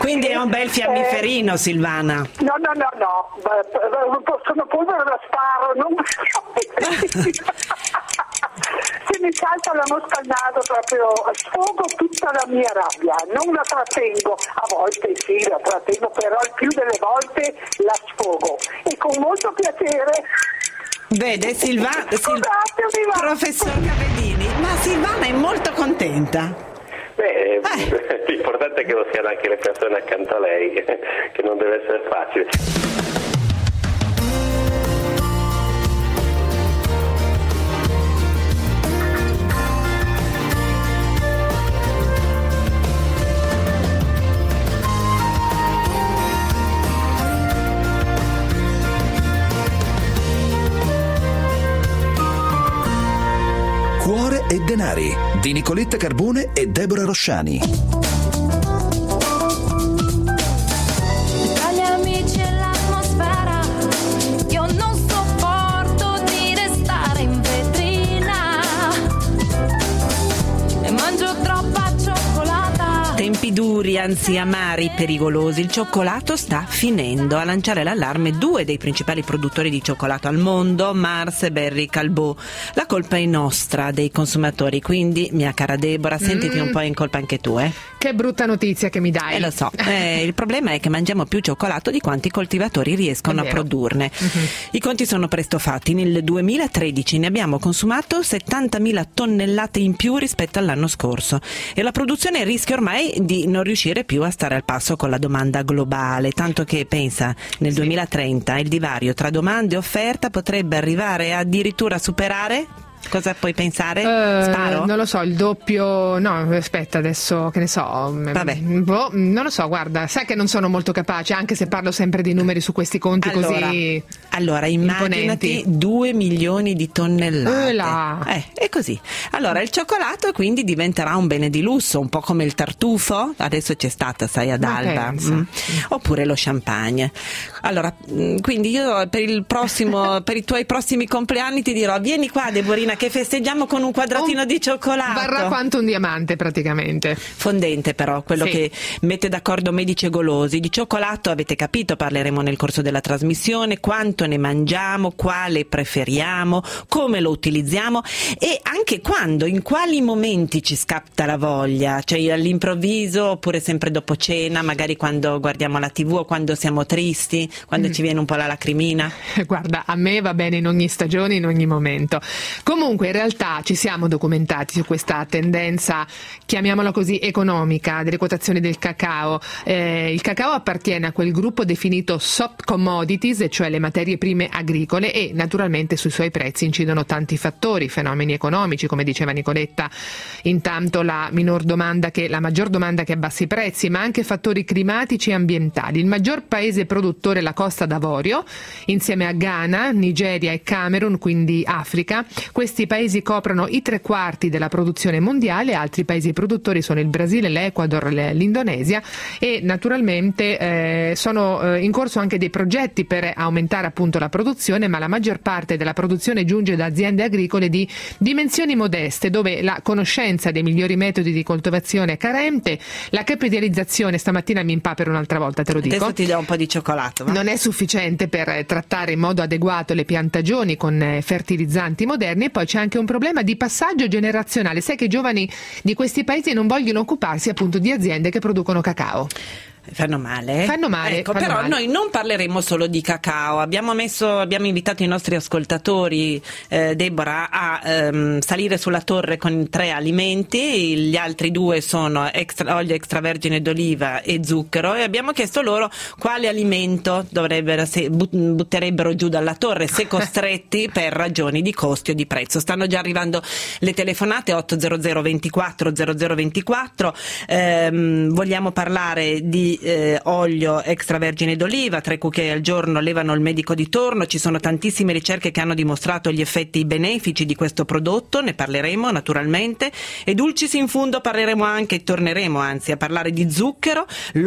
Quindi è un bel fiammiferino, Silvana. No, sono polvere da sparo, non se mi salta la mosca al naso proprio sfogo tutta la mia rabbia, non la trattengo, a volte sì la trattengo, però il più delle volte la sfogo e con molto piacere. Vede professor Cavellini, ma Silvana è molto contenta. L'importante è che lo siano anche le persone accanto a lei, che non deve essere facile. Cuore e denari di Nicoletta Carbone e Deborah Rosciani. Tra gli amici e l'atmosfera io non sopporto di restare in vetrina e mangio troppa cioccolata. Tempi duri, anzi amari, pericolosi. Il cioccolato sta finendo. A lanciare l'allarme due dei principali produttori di cioccolato al mondo, Mars e Barry Callebaut. La colpa è nostra, dei consumatori, quindi mia cara Deborah, sentiti un po' in colpa anche tu, Che brutta notizia che mi dai. Lo so, il problema è che mangiamo più cioccolato di quanti i coltivatori riescono a produrne. I conti sono presto fatti. Nel 2013 ne abbiamo consumato 70.000 tonnellate in più rispetto all'anno scorso e la produzione rischia ormai di non riuscire più a stare al passo con la domanda globale, tanto che pensa nel 2030 il divario tra domanda e offerta potrebbe arrivare addirittura a superare. Cosa puoi pensare? Sparo? Non lo so, il doppio. No, aspetta, adesso che ne so. Vabbè. Non lo so, guarda, sai che non sono molto capace, anche se parlo sempre di numeri su questi conti così. Allora, immaginati imponenti. 2 milioni di tonnellate. È così. Allora, il cioccolato quindi diventerà un bene di lusso, un po' come il tartufo. Adesso c'è stata, sai, ad Alba. Oppure lo champagne. Allora, quindi io per i tuoi prossimi compleanni ti dirò: vieni qua, Deborina, che festeggiamo con un quadratino di cioccolato. Varrà quanto un diamante praticamente. Fondente però, quello che mette d'accordo medici e golosi. Di cioccolato avete capito, parleremo nel corso della trasmissione, quanto ne mangiamo, quale preferiamo, come lo utilizziamo e anche quando, in quali momenti ci scatta la voglia, cioè all'improvviso oppure sempre dopo cena, magari quando guardiamo la TV o quando siamo tristi, quando ci viene un po' la lacrimina. Guarda, a me va bene in ogni stagione, in ogni momento. Comunque in realtà ci siamo documentati su questa tendenza, chiamiamola così, economica delle quotazioni del cacao. Il cacao appartiene a quel gruppo definito soft commodities, cioè le materie prime agricole, e naturalmente sui suoi prezzi incidono tanti fattori, fenomeni economici, come diceva Nicoletta, intanto la maggior domanda che abbassa i prezzi, ma anche fattori climatici e ambientali. Il maggior paese produttore è la Costa d'Avorio, insieme a Ghana, Nigeria e Camerun, quindi Africa. Questi paesi coprono i 3/4 della produzione mondiale, altri paesi produttori sono il Brasile, l'Ecuador, l'Indonesia e naturalmente sono in corso anche dei progetti per aumentare appunto la produzione, ma la maggior parte della produzione giunge da aziende agricole di dimensioni modeste, dove la conoscenza dei migliori metodi di coltivazione è carente, la capitalizzazione, stamattina mi impapero un'altra volta, te lo dico. Adesso ti do un po' di cioccolato. Va? Non è sufficiente per trattare in modo adeguato le piantagioni con fertilizzanti moderni, e poi c'è anche un problema di passaggio generazionale. Sai che i giovani di questi paesi non vogliono occuparsi appunto di aziende che producono cacao. Fanno male? Fanno male. Ecco, fanno però male. noi non parleremo solo di cacao. Abbiamo invitato i nostri ascoltatori, Deborah, a salire sulla torre con 3 alimenti. Gli altri 2 sono olio extravergine d'oliva e zucchero, e abbiamo chiesto loro quale alimento butterebbero giù dalla torre se costretti per ragioni di costi o di prezzo. Stanno già arrivando le telefonate 800 24 0024. Vogliamo parlare di olio extravergine d'oliva, 3 cucchiai al giorno levano il medico di torno. Ci sono tantissime ricerche che hanno dimostrato gli effetti benefici di questo prodotto, ne parleremo naturalmente. E dulcis in fundo torneremo a parlare di zucchero.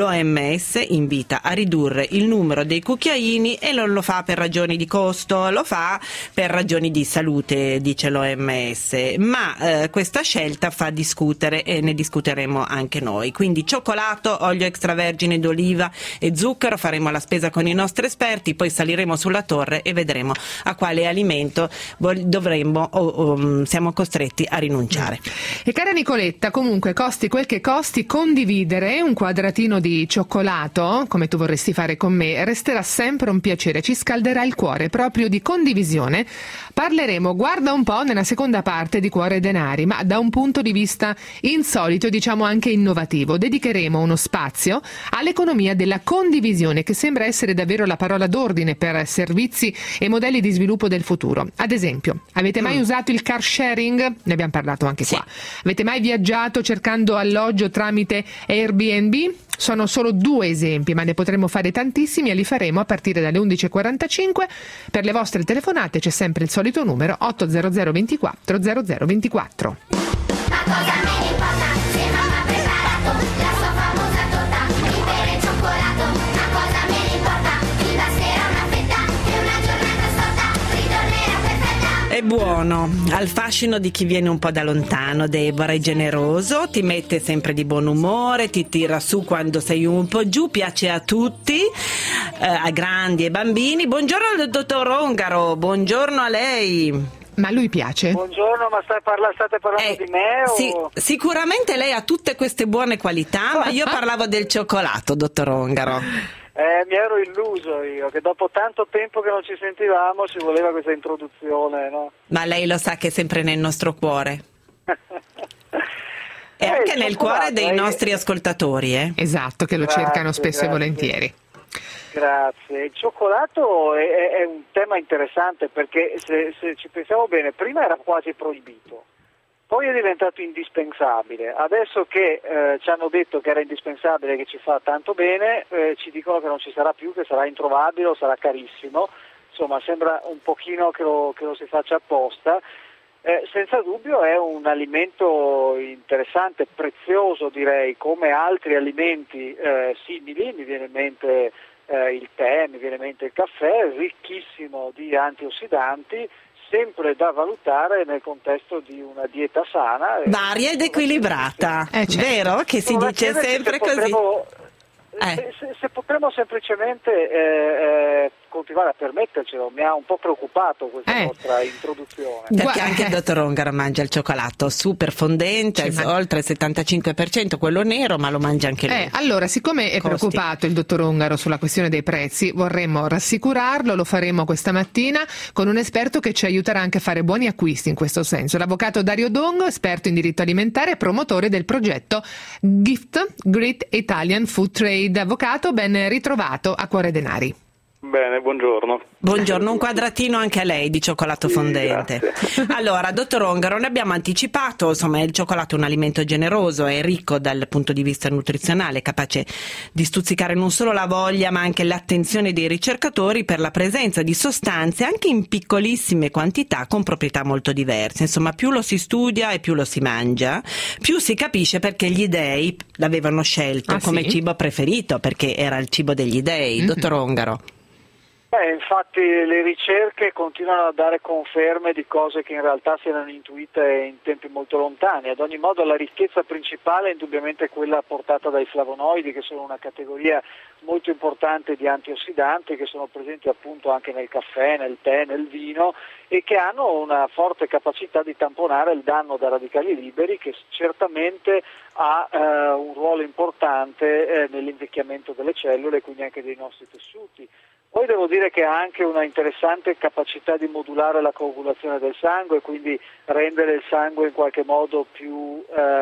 L'OMS invita a ridurre il numero dei cucchiaini e non lo fa per ragioni di costo, lo fa per ragioni di salute, dice l'OMS, ma questa scelta fa discutere e ne discuteremo anche noi. Quindi cioccolato, olio extravergine extravergine d'oliva e zucchero, faremo la spesa con i nostri esperti, poi saliremo sulla torre e vedremo a quale alimento dovremmo o siamo costretti a rinunciare. E cara Nicoletta, comunque costi quel che costi, condividere un quadratino di cioccolato, come tu vorresti fare con me, resterà sempre un piacere, ci scalderà il cuore. Proprio di condivisione parleremo, guarda un po', nella seconda parte di Cuore e Denari, ma da un punto di vista insolito e diciamo anche innovativo. Dedicheremo uno spazio all'economia della condivisione, che sembra essere davvero la parola d'ordine per servizi e modelli di sviluppo del futuro. Ad esempio, avete mai usato il car sharing? Ne abbiamo parlato anche qua. Avete mai viaggiato cercando alloggio tramite Airbnb? Sono solo 2 esempi, ma ne potremmo fare tantissimi e li faremo a partire dalle 11.45. Per le vostre telefonate c'è sempre il solito numero 800 24 0024. Ma cosa me ne importa se mamma ha preparato la sua famosa torta di pere e cioccolato? Ma cosa me ne importa? Mi basterà una fetta e una giornata storta ritornerà perfetta. È buono, al fascino di chi viene un po' da lontano. Deborah è generoso, ti mette sempre di buon umore, ti tira su quando sei un po' giù, piace a tutti, a grandi e bambini. Buongiorno al dottor Ongaro, buongiorno a lei. Ma a lui piace? Buongiorno, ma state parlando di me? Sì, o... sicuramente lei ha tutte queste buone qualità, ma io parlavo del cioccolato, dottor Ongaro. Mi ero illuso io, che dopo tanto tempo che non ci sentivamo ci voleva questa introduzione, no? Ma lei lo sa che è sempre nel nostro cuore. E anche nel cuore dei nostri ascoltatori, Esatto, che lo cercano spesso e volentieri. Grazie. Il cioccolato è un tema interessante perché se ci pensiamo bene, prima era quasi proibito, poi è diventato indispensabile. Adesso che ci hanno detto che era indispensabile, che ci fa tanto bene, ci dicono che non ci sarà più, che sarà introvabile o sarà carissimo. Insomma, sembra un pochino che lo si faccia apposta. Senza dubbio è un alimento interessante, prezioso direi, come altri alimenti simili. Mi viene in mente il tè, mi viene in mente il caffè, ricchissimo di antiossidanti, sempre da valutare nel contesto di una dieta sana. Varia ed equilibrata, vero? Che si dice sempre così. Se potremmo semplicemente continuare a permettercelo, mi ha un po' preoccupato questa vostra introduzione. Perché anche il dottor Ongaro mangia il cioccolato super fondente, oltre il 75%, quello nero, ma lo mangia anche lui. Allora, siccome è preoccupato il dottor Ongaro sulla questione dei prezzi, vorremmo rassicurarlo, lo faremo questa mattina con un esperto che ci aiuterà anche a fare buoni acquisti in questo senso. L'avvocato Dario Dongo, esperto in diritto alimentare e promotore del progetto GIFT, Great Italian Food Trade. Avvocato, ben ritrovato a Cuore Denari. Bene, buongiorno. Buongiorno, un quadratino anche a lei di cioccolato fondente. Grazie. Allora, dottor Ongaro, ne abbiamo anticipato, insomma, il cioccolato è un alimento generoso, è ricco dal punto di vista nutrizionale, capace di stuzzicare non solo la voglia, ma anche l'attenzione dei ricercatori per la presenza di sostanze anche in piccolissime quantità con proprietà molto diverse. Insomma, più lo si studia e più lo si mangia, più si capisce perché gli dei l'avevano scelto come cibo preferito, perché era il cibo degli dei. Dottor Ongaro. Infatti le ricerche continuano a dare conferme di cose che in realtà si erano intuite in tempi molto lontani. Ad ogni modo la ricchezza principale è indubbiamente quella portata dai flavonoidi, che sono una categoria molto importante di antiossidanti che sono presenti appunto anche nel caffè, nel tè, nel vino e che hanno una forte capacità di tamponare il danno da radicali liberi, che certamente ha un ruolo importante nell'invecchiamento delle cellule e quindi anche dei nostri tessuti. Poi devo dire che ha anche una interessante capacità di modulare la coagulazione del sangue, quindi rendere il sangue in qualche modo più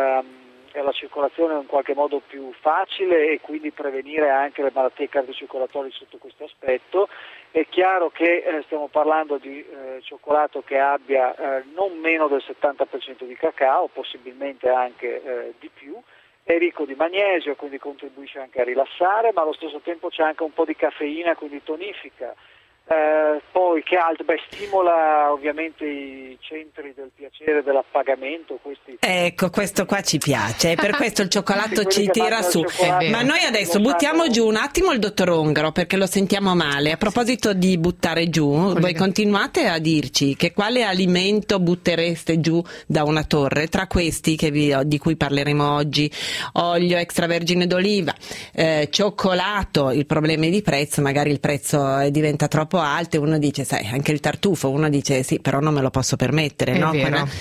la circolazione in qualche modo più facile e quindi prevenire anche le malattie cardiocircolatorie sotto questo aspetto. È chiaro che stiamo parlando di cioccolato che abbia non meno del 70% di cacao, possibilmente anche di più. È ricco di magnesio, quindi contribuisce anche a rilassare, ma allo stesso tempo c'è anche un po' di caffeina, quindi tonifica. Poi che altro? Stimola ovviamente i centri del piacere e dell'appagamento. Ecco, questo qua ci piace, per questo il cioccolato ci tira su. Ma noi adesso buttiamo giù un attimo il dottor Ongaro, perché lo sentiamo male. A proposito di buttare giù, voi continuate a dirci che quale alimento buttereste giù da una torre, tra questi di cui parleremo oggi: olio extravergine d'oliva, cioccolato. Il problema è di prezzo, magari il prezzo diventa troppo alto e uno dice, sai, anche il tartufo, uno dice sì, però non me lo posso permettere, no?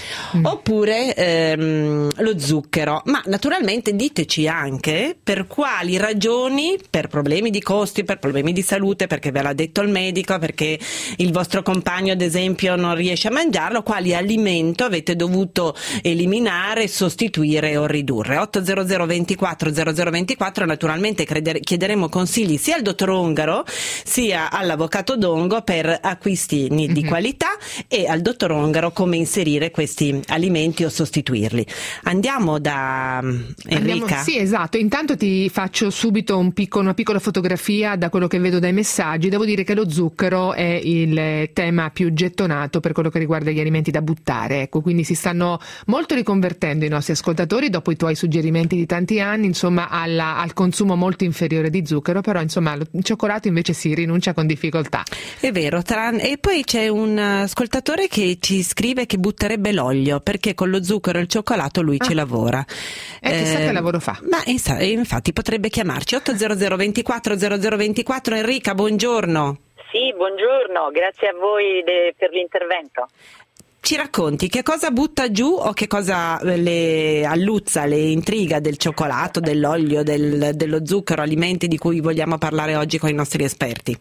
Oppure lo zucchero. Ma naturalmente diteci anche per quali ragioni, per problemi di costi, per problemi di salute, perché ve l'ha detto il medico, perché il vostro compagno ad esempio non riesce a mangiarlo, quali alimento avete dovuto eliminare, sostituire o ridurre. 800 24 0024. Naturalmente chiederemo consigli sia al dottor Ongaro sia all'avvocato Dongo per acquisti di qualità, e al dottor Ongaro come inserire questi alimenti o sostituirli. Andiamo da Enrica. Sì, esatto. Intanto ti faccio subito una piccola fotografia da quello che vedo dai messaggi. Devo dire che lo zucchero è il tema più gettonato per quello che riguarda gli alimenti da buttare. Ecco, quindi si stanno molto riconvertendo i nostri ascoltatori dopo i tuoi suggerimenti di tanti anni, insomma, al consumo molto inferiore di zucchero, però insomma il cioccolato invece si rinuncia con difficoltà. È vero, e poi c'è un ascoltatore che ci scrive che butterebbe l'olio perché con lo zucchero e il cioccolato lui ci lavora. Chissà che lavoro fa. Ma infatti potrebbe chiamarci 800 24 0024. Enrica, buongiorno. Sì, buongiorno, grazie a voi per l'intervento. Ci racconti che cosa butta giù o che cosa le alluzza, le intriga del cioccolato, dell'olio, dello zucchero, alimenti di cui vogliamo parlare oggi con i nostri esperti?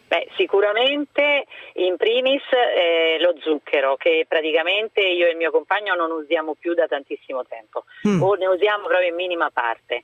Sicuramente in primis lo zucchero, che praticamente io e il mio compagno non usiamo più da tantissimo tempo, o ne usiamo proprio in minima parte.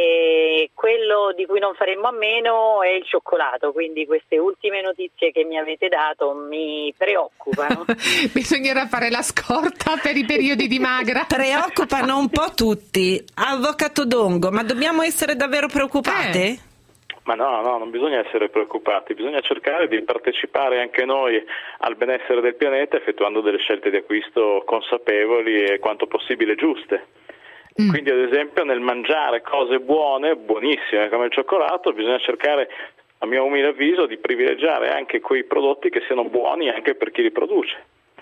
E quello di cui non faremmo a meno è il cioccolato, quindi queste ultime notizie che mi avete dato mi preoccupano. Bisognerà fare la scorta per i periodi di magra. Preoccupano un po' tutti. Avvocato Dongo, ma dobbiamo essere davvero preoccupate? Ma no, non bisogna essere preoccupati, bisogna cercare di partecipare anche noi al benessere del pianeta effettuando delle scelte di acquisto consapevoli e quanto possibile giuste. Quindi ad esempio nel mangiare cose buone, buonissime come il cioccolato, bisogna cercare, a mio umile avviso, di privilegiare anche quei prodotti che siano buoni anche per chi li produce.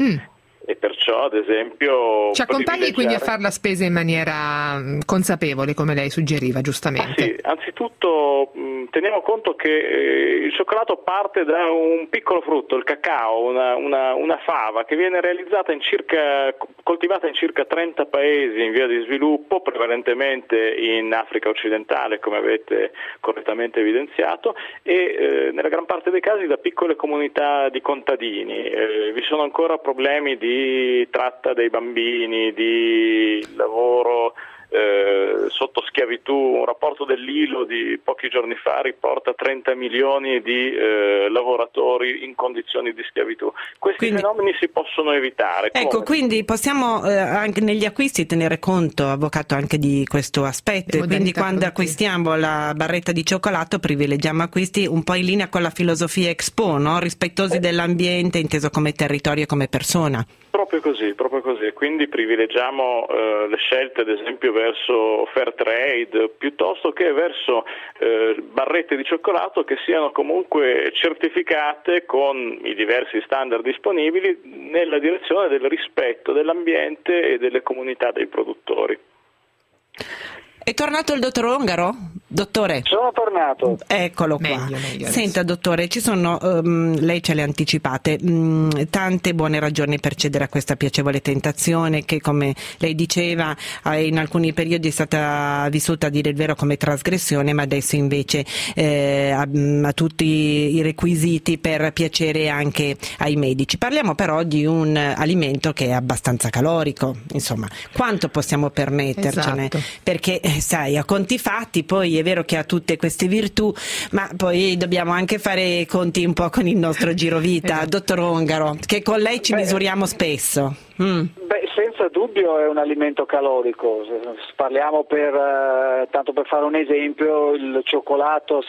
E perciò ad esempio ci accompagni quindi a fare la spesa in maniera consapevole, come lei suggeriva giustamente. Sì, anzitutto teniamo conto che il cioccolato parte da un piccolo frutto, il cacao, una fava che viene realizzata coltivata in circa 30 paesi in via di sviluppo, prevalentemente in Africa occidentale, come avete correttamente evidenziato, e nella gran parte dei casi da piccole comunità di contadini. Vi sono ancora problemi di tratta dei bambini, di lavoro sotto schiavitù. Un rapporto dell'ILO di pochi giorni fa riporta 30 milioni di lavoratori in condizioni di schiavitù. Questi fenomeni si possono evitare. Ecco, quindi possiamo anche negli acquisti tenere conto, avvocato, anche di questo aspetto, e quindi quando acquistiamo la barretta di cioccolato privilegiamo acquisti un po' in linea con la filosofia Expo, no? Rispettosi dell'ambiente, inteso come territorio e come persona. Proprio così, quindi privilegiamo le scelte ad esempio verso fair trade piuttosto che verso barrette di cioccolato che siano comunque certificate con i diversi standard disponibili nella direzione del rispetto dell'ambiente e delle comunità dei produttori. È tornato il dottor Ongaro? Dottore? Sono tornato. Eccolo qua. Meglio Senta, dottore, ci sono, lei ce le ha anticipate, tante buone ragioni per cedere a questa piacevole tentazione che, come lei diceva, in alcuni periodi è stata vissuta, a dire il vero, come trasgressione, ma adesso invece ha tutti i requisiti per piacere anche ai medici. Parliamo però di un alimento che è abbastanza calorico, insomma, quanto possiamo permettercene? Esatto. Perché sai, a conti fatti, poi è vero che ha tutte queste virtù, ma poi dobbiamo anche fare conti un po' con il nostro girovita, dottor Ongaro, che con lei ci misuriamo spesso. Senza senza dubbio è un alimento calorico. Parliamo tanto per fare un esempio, il cioccolato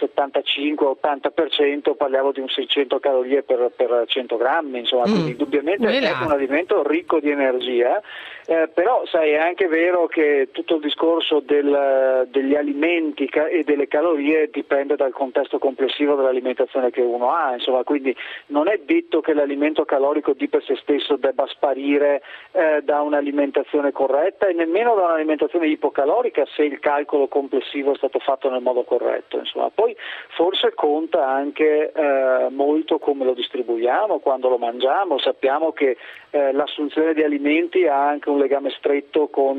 75-80%, parliamo di un 600 calorie per 100 grammi, insomma, quindi indubbiamente è un alimento ricco di energia. Però sai, è anche vero che tutto il discorso degli alimenti e delle calorie dipende dal contesto complessivo dell'alimentazione che uno ha, insomma, quindi non è detto che l'alimento calorico di per sé stesso debba sparire da un'alimentazione corretta e nemmeno da un'alimentazione ipocalorica se il calcolo complessivo è stato fatto nel modo corretto, insomma. Poi forse conta anche molto come lo distribuiamo, quando lo mangiamo. Sappiamo che l'assunzione di alimenti ha anche un legame stretto con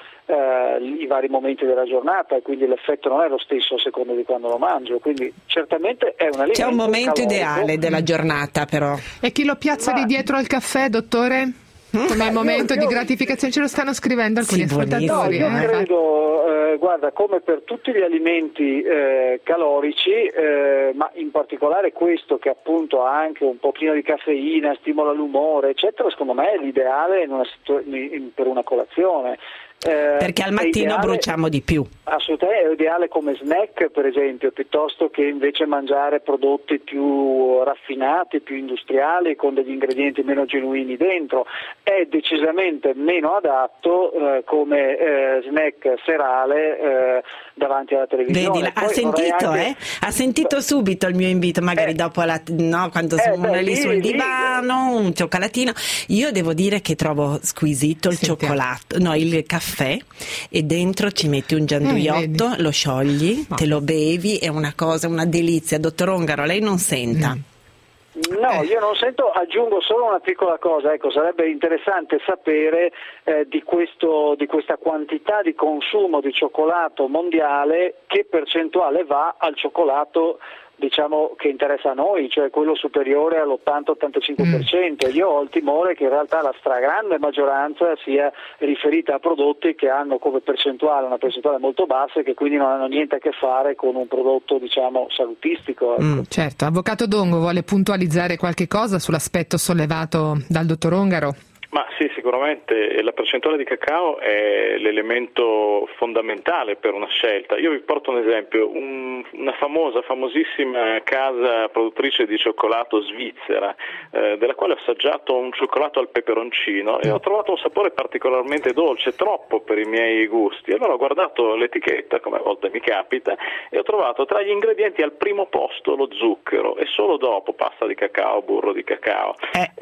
i vari momenti della giornata e quindi l'effetto non è lo stesso a seconda di quando lo mangio, quindi certamente è un alimento. C'è un momento calorico ideale della giornata, però. E chi lo piazza di dietro al caffè, dottore? Come momento di gratificazione, ce lo stanno scrivendo alcuni ascoltatori. Io credo, guarda, come per tutti gli alimenti calorici, ma in particolare questo che appunto ha anche un pochino di caffeina, stimola l'umore, eccetera, secondo me è l'ideale per una colazione. Perché al mattino bruciamo di più. Assolutamente, è ideale come snack, per esempio, piuttosto che invece mangiare prodotti più raffinati, più industriali, con degli ingredienti meno genuini dentro. È decisamente meno adatto come snack serale davanti alla televisione. Vedi, ha sentito subito il mio invito, magari dopo quando sono lì sul divano, un cioccolatino. Io devo dire che trovo squisito il cioccolato, il caffè, e dentro ci metti un gianduiotto, lo sciogli, te lo bevi, è una delizia. Dottor Ongaro, lei non senta? No, io non sento, aggiungo solo una piccola cosa, sarebbe interessante sapere di questa quantità di consumo di cioccolato mondiale, che percentuale va al cioccolato diciamo che interessa a noi, cioè quello superiore all'80-85%. Io ho il timore che in realtà la stragrande maggioranza sia riferita a prodotti che hanno come percentuale una percentuale molto bassa e che quindi non hanno niente a che fare con un prodotto diciamo salutistico. Certo. Avvocato Dongo, vuole puntualizzare qualche cosa sull'aspetto sollevato dal dottor Ongaro? Ma sì, sicuramente la percentuale di cacao è l'elemento fondamentale per una scelta. Io vi porto un esempio, una famosissima casa produttrice di cioccolato svizzera, della quale ho assaggiato un cioccolato al peperoncino e ho trovato un sapore particolarmente dolce, troppo per i miei gusti. Allora ho guardato l'etichetta, come a volte mi capita, e ho trovato tra gli ingredienti al primo posto lo zucchero e solo dopo pasta di cacao, burro di cacao.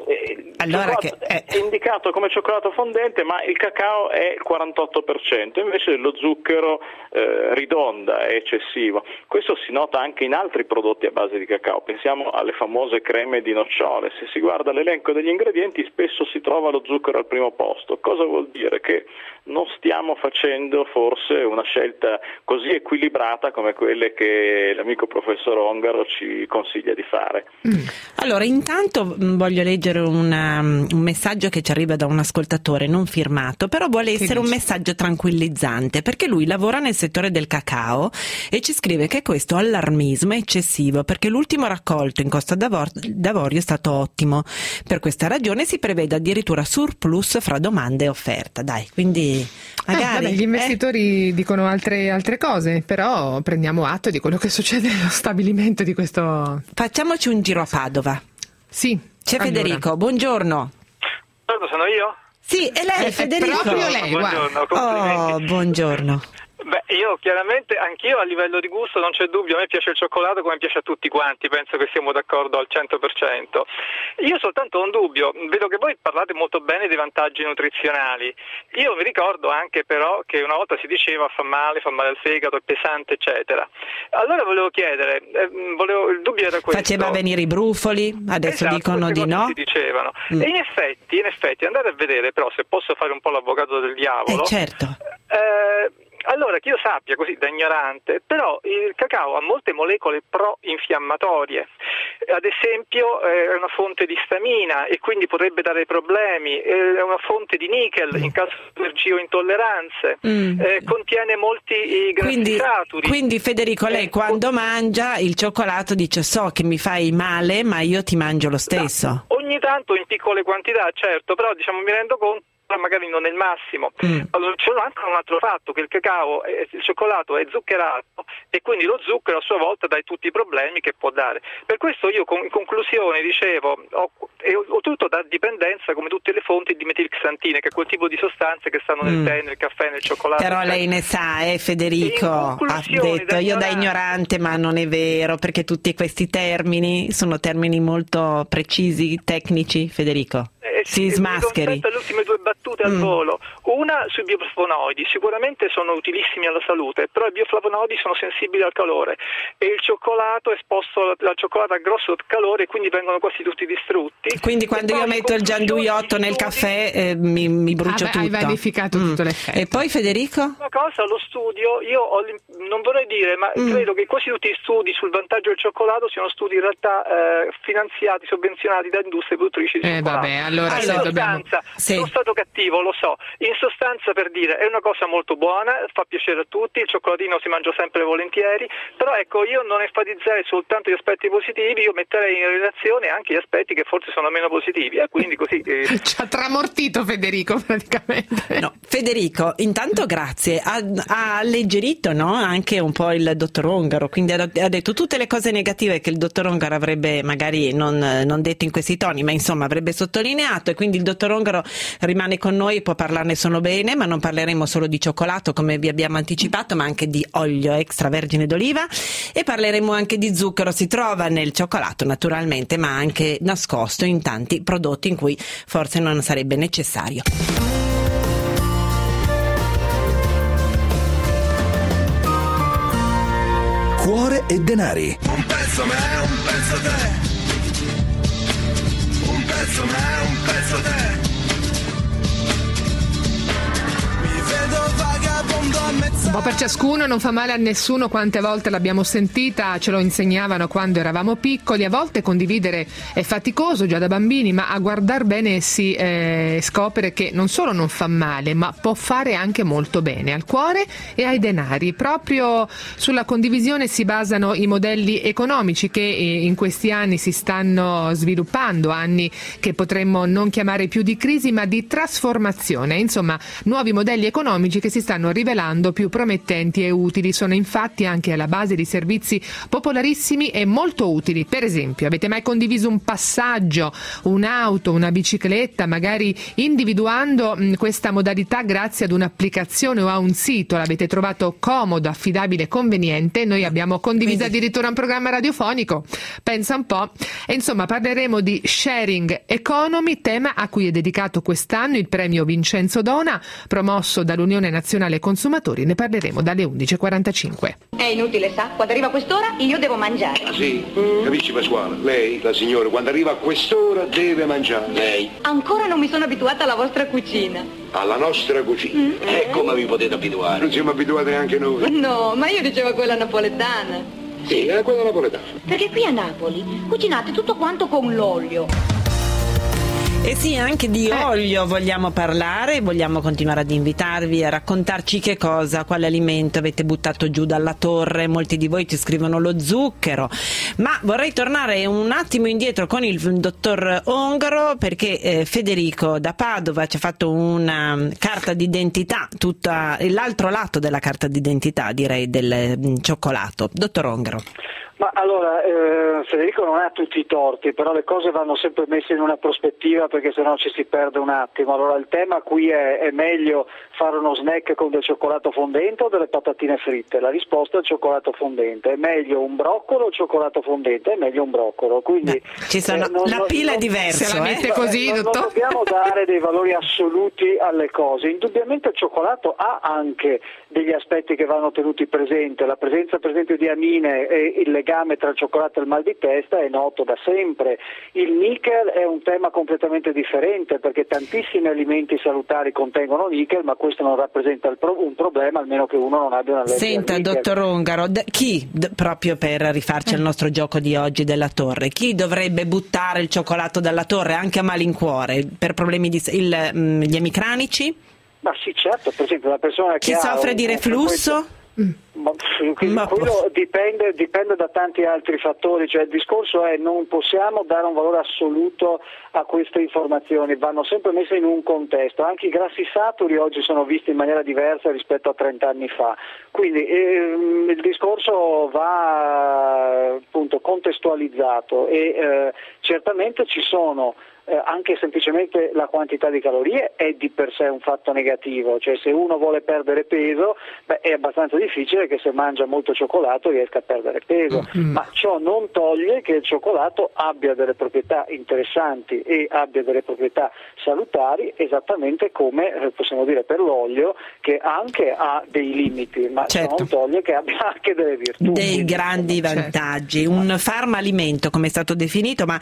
Allora è indicato come cioccolato fondente, ma il cacao è il 48%, invece lo zucchero ridonda, è eccessivo. Questo si nota anche in altri prodotti a base di cacao, pensiamo alle famose creme di nocciole. Se si guarda l'elenco degli ingredienti spesso si trova lo zucchero al primo posto. Cosa vuol dire? Che non stiamo facendo forse una scelta così equilibrata come quelle che l'amico professor Ongaro ci consiglia di fare. Allora, intanto voglio leggere un messaggio che ci arriva da un ascoltatore non firmato, però vuole essere un messaggio tranquillizzante, perché lui lavora nel settore del cacao e ci scrive che questo allarmismo è eccessivo, perché l'ultimo raccolto in Costa d'Avorio è stato ottimo. Per questa ragione si prevede addirittura surplus fra domanda e offerta. Dai, quindi magari gli investitori dicono altre cose, però prendiamo atto di quello che succede nello stabilimento di questo. Facciamoci un giro a Padova. Sì. C'è Federico, buongiorno. Sono io? Sì, è lei, Federico. Proprio lei, buongiorno, complimenti. Buongiorno. Beh, io chiaramente, anch'io a livello di gusto non c'è dubbio, a me piace il cioccolato come piace a tutti quanti, penso che siamo d'accordo al 100%. Io soltanto ho un dubbio, vedo che voi parlate molto bene dei vantaggi nutrizionali, io vi ricordo anche però che una volta si diceva fa male al fegato, è pesante eccetera. Allora volevo chiedere, il dubbio era questo. Faceva venire i brufoli, adesso dicono di no. Si dicevano. E in effetti andate a vedere però, se posso fare un po' l'avvocato del diavolo. Certo. Allora, che io sappia, così da ignorante, però il cacao ha molte molecole pro-infiammatorie, ad esempio è una fonte di stamina e quindi potrebbe dare problemi, è una fonte di nickel in caso di allergie o intolleranze, contiene molti grassi saturi. Quindi Federico, lei quando mangia il cioccolato dice so che mi fai male ma io ti mangio lo stesso. Ogni tanto in piccole quantità, certo, però mi rendo conto magari non è il massimo. Allora, c'è anche un altro fatto, che il cacao, il cioccolato è zuccherato e quindi lo zucchero a sua volta dà tutti i problemi che può dare. Per questo io in conclusione dicevo, oltretutto da dipendenza come tutte le fonti di metilxantine, che è quel tipo di sostanze che stanno nel tè, nel caffè, nel cioccolato. Però lei ne sa, Federico ha detto, io da ignorante, ma non è vero, perché tutti questi termini sono termini molto precisi, tecnici, Federico. Si smascheri. Rispetto alle ultime due battute al volo, una sui bioflavonoidi, sicuramente sono utilissimi alla salute, però i bioflavonoidi sono sensibili al calore e il cioccolato è esposto al cioccolato a grosso calore, quindi vengono quasi tutti distrutti. Quindi quando io metto il gianduiotto nel caffè mi brucio tutto. Hai vanificato tutto l'effetto. E poi Federico? Una cosa, lo studio, non vorrei dire, ma credo che quasi tutti gli studi sul vantaggio del cioccolato siano studi in realtà finanziati, sovvenzionati da industrie produttrici di cioccolato. Vabbè, allora in sostanza, sono stato cattivo, lo so. In sostanza, per dire, è una cosa molto buona, fa piacere a tutti, il cioccolatino si mangia sempre volentieri, però ecco, io non enfatizzerei soltanto gli aspetti positivi, io metterei in relazione anche gli aspetti che forse sono meno positivi, e quindi così ci ha tramortito Federico praticamente. No, Federico, intanto grazie, ha alleggerito, no? Anche un po' il dottor Ongaro, quindi ha detto tutte le cose negative che il dottor Ongaro avrebbe magari non detto in questi toni, ma insomma avrebbe sottolineato, e quindi il dottor Ongaro rimane con noi, può parlarne solo bene, ma non parleremo solo di cioccolato come vi abbiamo anticipato, ma anche di olio extravergine d'oliva, e parleremo anche di zucchero. Si trova nel cioccolato naturalmente, ma anche nascosto in tanti prodotti in cui forse non sarebbe necessario. Cuore e denari. Un pezzo me, un pezzo te. Un pezzo me, un pezzo te. Mi vedo vagabondo a mezzo. Un po' per ciascuno, non fa male a nessuno. Quante volte l'abbiamo sentita, ce lo insegnavano quando eravamo piccoli. A volte condividere è faticoso già da bambini, ma a guardar bene si scopre che non solo non fa male, ma può fare anche molto bene al cuore e ai denari. Proprio sulla condivisione si basano i modelli economici che in questi anni si stanno sviluppando, anni che potremmo non chiamare più di crisi ma di trasformazione. Insomma, nuovi modelli economici che si stanno rivelando più promettenti e utili. Sono infatti anche alla base di servizi popolarissimi e molto utili. Per esempio, avete mai condiviso un passaggio, un'auto, una bicicletta, magari individuando questa modalità grazie ad un'applicazione o a un sito? L'avete trovato comodo, affidabile, conveniente? Noi abbiamo condiviso addirittura un programma radiofonico, pensa un po'. E insomma, parleremo di sharing economy, tema a cui è dedicato quest'anno il premio Vincenzo Dona, promosso dall'Unione Nazionale Consumatori. Ne parleremo dalle 11.45. È inutile, sa? Quando arriva quest'ora io devo mangiare. Ah sì? Capisci Pasquale? Lei, la signora, quando arriva a quest'ora deve mangiare. Lei? Ancora non mi sono abituata alla vostra cucina. Alla nostra cucina? E come vi potete abituare? Non siamo abituati anche noi. No, ma io dicevo quella napoletana. Sì, è quella napoletana. Perché qui a Napoli cucinate tutto quanto con l'olio. E sì, anche di olio vogliamo parlare, vogliamo continuare ad invitarvi a raccontarci che cosa, quale alimento avete buttato giù dalla torre. Molti di voi ci scrivono lo zucchero, ma vorrei tornare un attimo indietro con il dottor Ongaro, perché Federico da Padova ci ha fatto una carta d'identità, tutta l'altro lato della carta d'identità, direi, del cioccolato. Dottor Ongaro. Ma allora, Federico non ha tutti i torti, però le cose vanno sempre messe in una prospettiva, perché sennò ci si perde un attimo. Allora, il tema qui è meglio fare uno snack con del cioccolato fondente o delle patatine fritte? La risposta è il cioccolato fondente. È meglio un broccolo o cioccolato fondente? È meglio un broccolo. Quindi ci sono, la pila è diversa. Se la mette così, non dobbiamo dare dei valori assoluti alle cose. Indubbiamente il cioccolato ha anche degli aspetti che vanno tenuti presenti. La presenza per esempio di amine e il legame tra il cioccolato e il mal di testa è noto da sempre. Il nickel è un tema completamente differente, perché tantissimi alimenti salutari contengono nickel, ma questo non rappresenta un problema, almeno che uno non abbia una allergia. Senta, dottor Ongaro, proprio per rifarci al nostro gioco di oggi della torre, chi dovrebbe buttare il cioccolato dalla torre anche a malincuore per problemi gli emicranici? Ma sì, certo, per esempio la persona che chi soffre di reflusso? Quello dipende da tanti altri fattori, cioè il discorso è non possiamo dare un valore assoluto a queste informazioni, vanno sempre messe in un contesto, anche i grassi saturi oggi sono visti in maniera diversa rispetto a 30 anni fa, quindi il discorso va appunto contestualizzato e certamente ci sono anche semplicemente la quantità di calorie è di per sé un fatto negativo, cioè se uno vuole perdere peso è abbastanza difficile che se mangia molto cioccolato riesca a perdere peso, ma ciò non toglie che il cioccolato abbia delle proprietà interessanti e abbia delle proprietà salutari, esattamente come possiamo dire per l'olio, che anche ha dei limiti, ma ciò non toglie che abbia anche delle virtù. Dei grandi vantaggi, un farmalimento come è stato definito, ma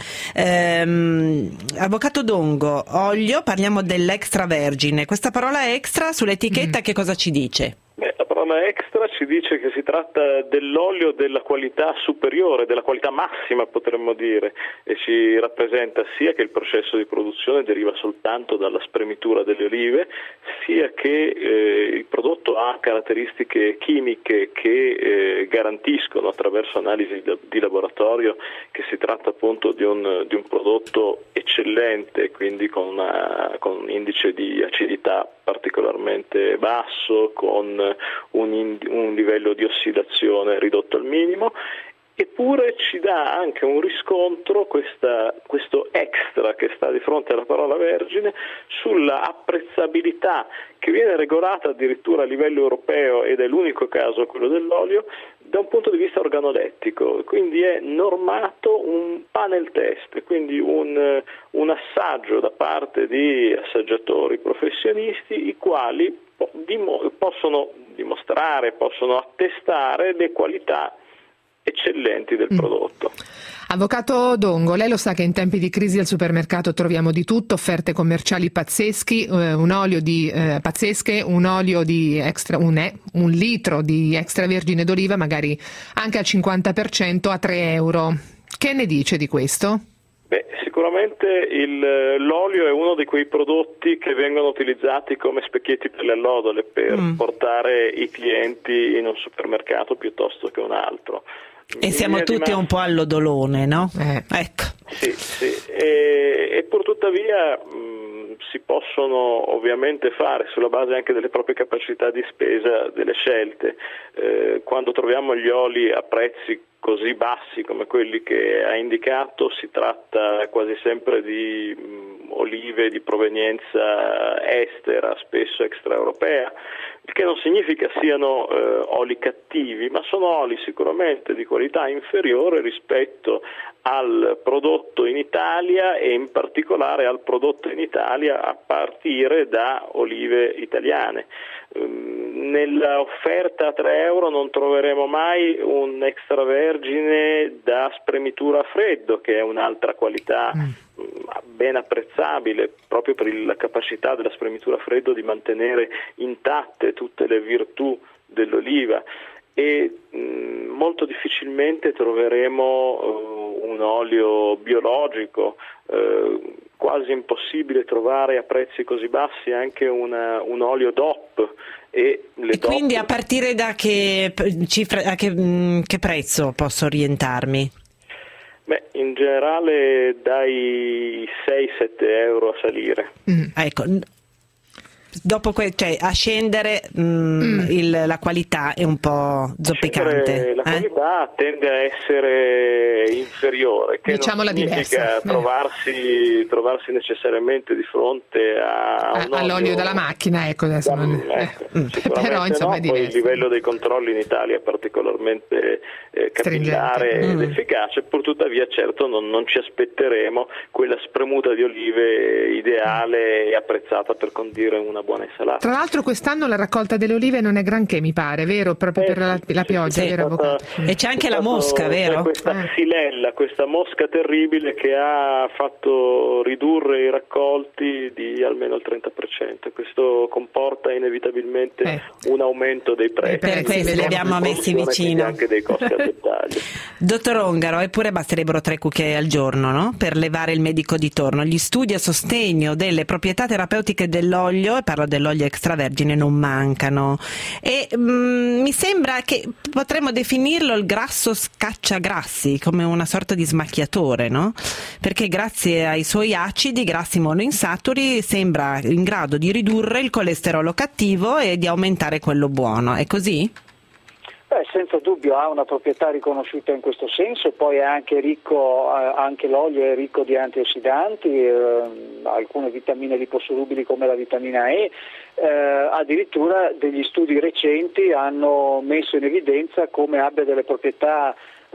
Avvocato Dongo, olio, parliamo dell'extravergine. Questa parola extra sull'etichetta che cosa ci dice? La parola extra ci dice che si tratta dell'olio della qualità superiore, della qualità massima potremmo dire, e ci rappresenta sia che il processo di produzione deriva soltanto dalla spremitura delle olive, sia che il prodotto ha caratteristiche chimiche che garantiscono attraverso analisi di laboratorio che si tratta appunto di un prodotto eccellente, quindi con un indice di acidità particolarmente basso, con un livello di ossidazione ridotto al minimo, eppure ci dà anche un riscontro questo extra che sta di fronte alla parola vergine sulla apprezzabilità che viene regolata addirittura a livello europeo, ed è l'unico caso quello dell'olio, da un punto di vista organolettico, quindi è normato un panel test, quindi un assaggio da parte di assaggiatori professionisti, i quali possono dimostrare, possono attestare le qualità eccellenti del prodotto. Avvocato Dongo, lei lo sa che in tempi di crisi al supermercato troviamo di tutto, offerte commerciali pazzeschi, un olio di pazzesche, un olio di extra, un litro di extravergine d'oliva, magari anche al 50% a €3. Che ne dice di questo? Sicuramente l'olio è uno di quei prodotti che vengono utilizzati come specchietti per le allodole per portare i clienti in un supermercato piuttosto che un altro. E siamo tutti un po' all'odolone, no? Ecco. Sì. E pur tuttavia si possono ovviamente fare, sulla base anche delle proprie capacità di spesa, delle scelte. Quando troviamo gli oli a prezzi così bassi come quelli che ha indicato, si tratta quasi sempre di olive di provenienza estera, spesso extraeuropea, il che non significa siano oli cattivi, ma sono oli sicuramente di qualità inferiore rispetto al prodotto in Italia, e in particolare al prodotto in Italia a partire da olive italiane. Nella offerta a €3 non troveremo mai un extravergine da spremitura a freddo, che è un'altra qualità ben apprezzabile proprio per la capacità della spremitura a freddo di mantenere intatte tutte le virtù dell'oliva, e molto difficilmente troveremo un olio biologico, quasi impossibile trovare a prezzi così bassi anche un olio DOP. E quindi a partire da che cifra, a che prezzo posso orientarmi? In generale dai 6-7 € a salire. Ecco, dopo cioè a scendere la qualità è un po' zoppicante. La qualità tende a essere inferiore, che diciamola non significa trovarsi necessariamente di fronte all'olio della macchina, ecco, adesso però insomma poi il livello dei controlli in Italia è particolarmente capillare ed efficace, pur tuttavia certo non ci aspetteremo quella spremuta di olive ideale e apprezzata per condire una buona insalata. Tra l'altro quest'anno la raccolta delle olive non è granché, mi pare, vero? Proprio per la pioggia, vero, avvocato? E c'è anche la mosca, vero? Questa xylella, questa mosca terribile che ha fatto ridurre i raccolti di almeno il 30%. Questo comporta inevitabilmente un aumento dei prezzi. Per questo li abbiamo messi vicino. Anche dei costi a dettaglio. Dottor Ongaro, eppure basterebbero 3 cucchiai al giorno, no? Per levare il medico di torno. Gli studi a sostegno delle proprietà terapeutiche dell'olio, parlo dell'olio extravergine, non mancano. E mi sembra che potremmo definirlo il grasso scacciagrassi, come una sorta di smacchiatore, no? Perché grazie ai suoi acidi grassi monoinsaturi sembra in grado di ridurre il colesterolo cattivo e di aumentare quello buono. È così? Senza dubbio ha una proprietà riconosciuta in questo senso, poi è anche ricco, anche l'olio è ricco di antiossidanti, alcune vitamine liposolubili come la vitamina E, addirittura degli studi recenti hanno messo in evidenza come abbia delle proprietà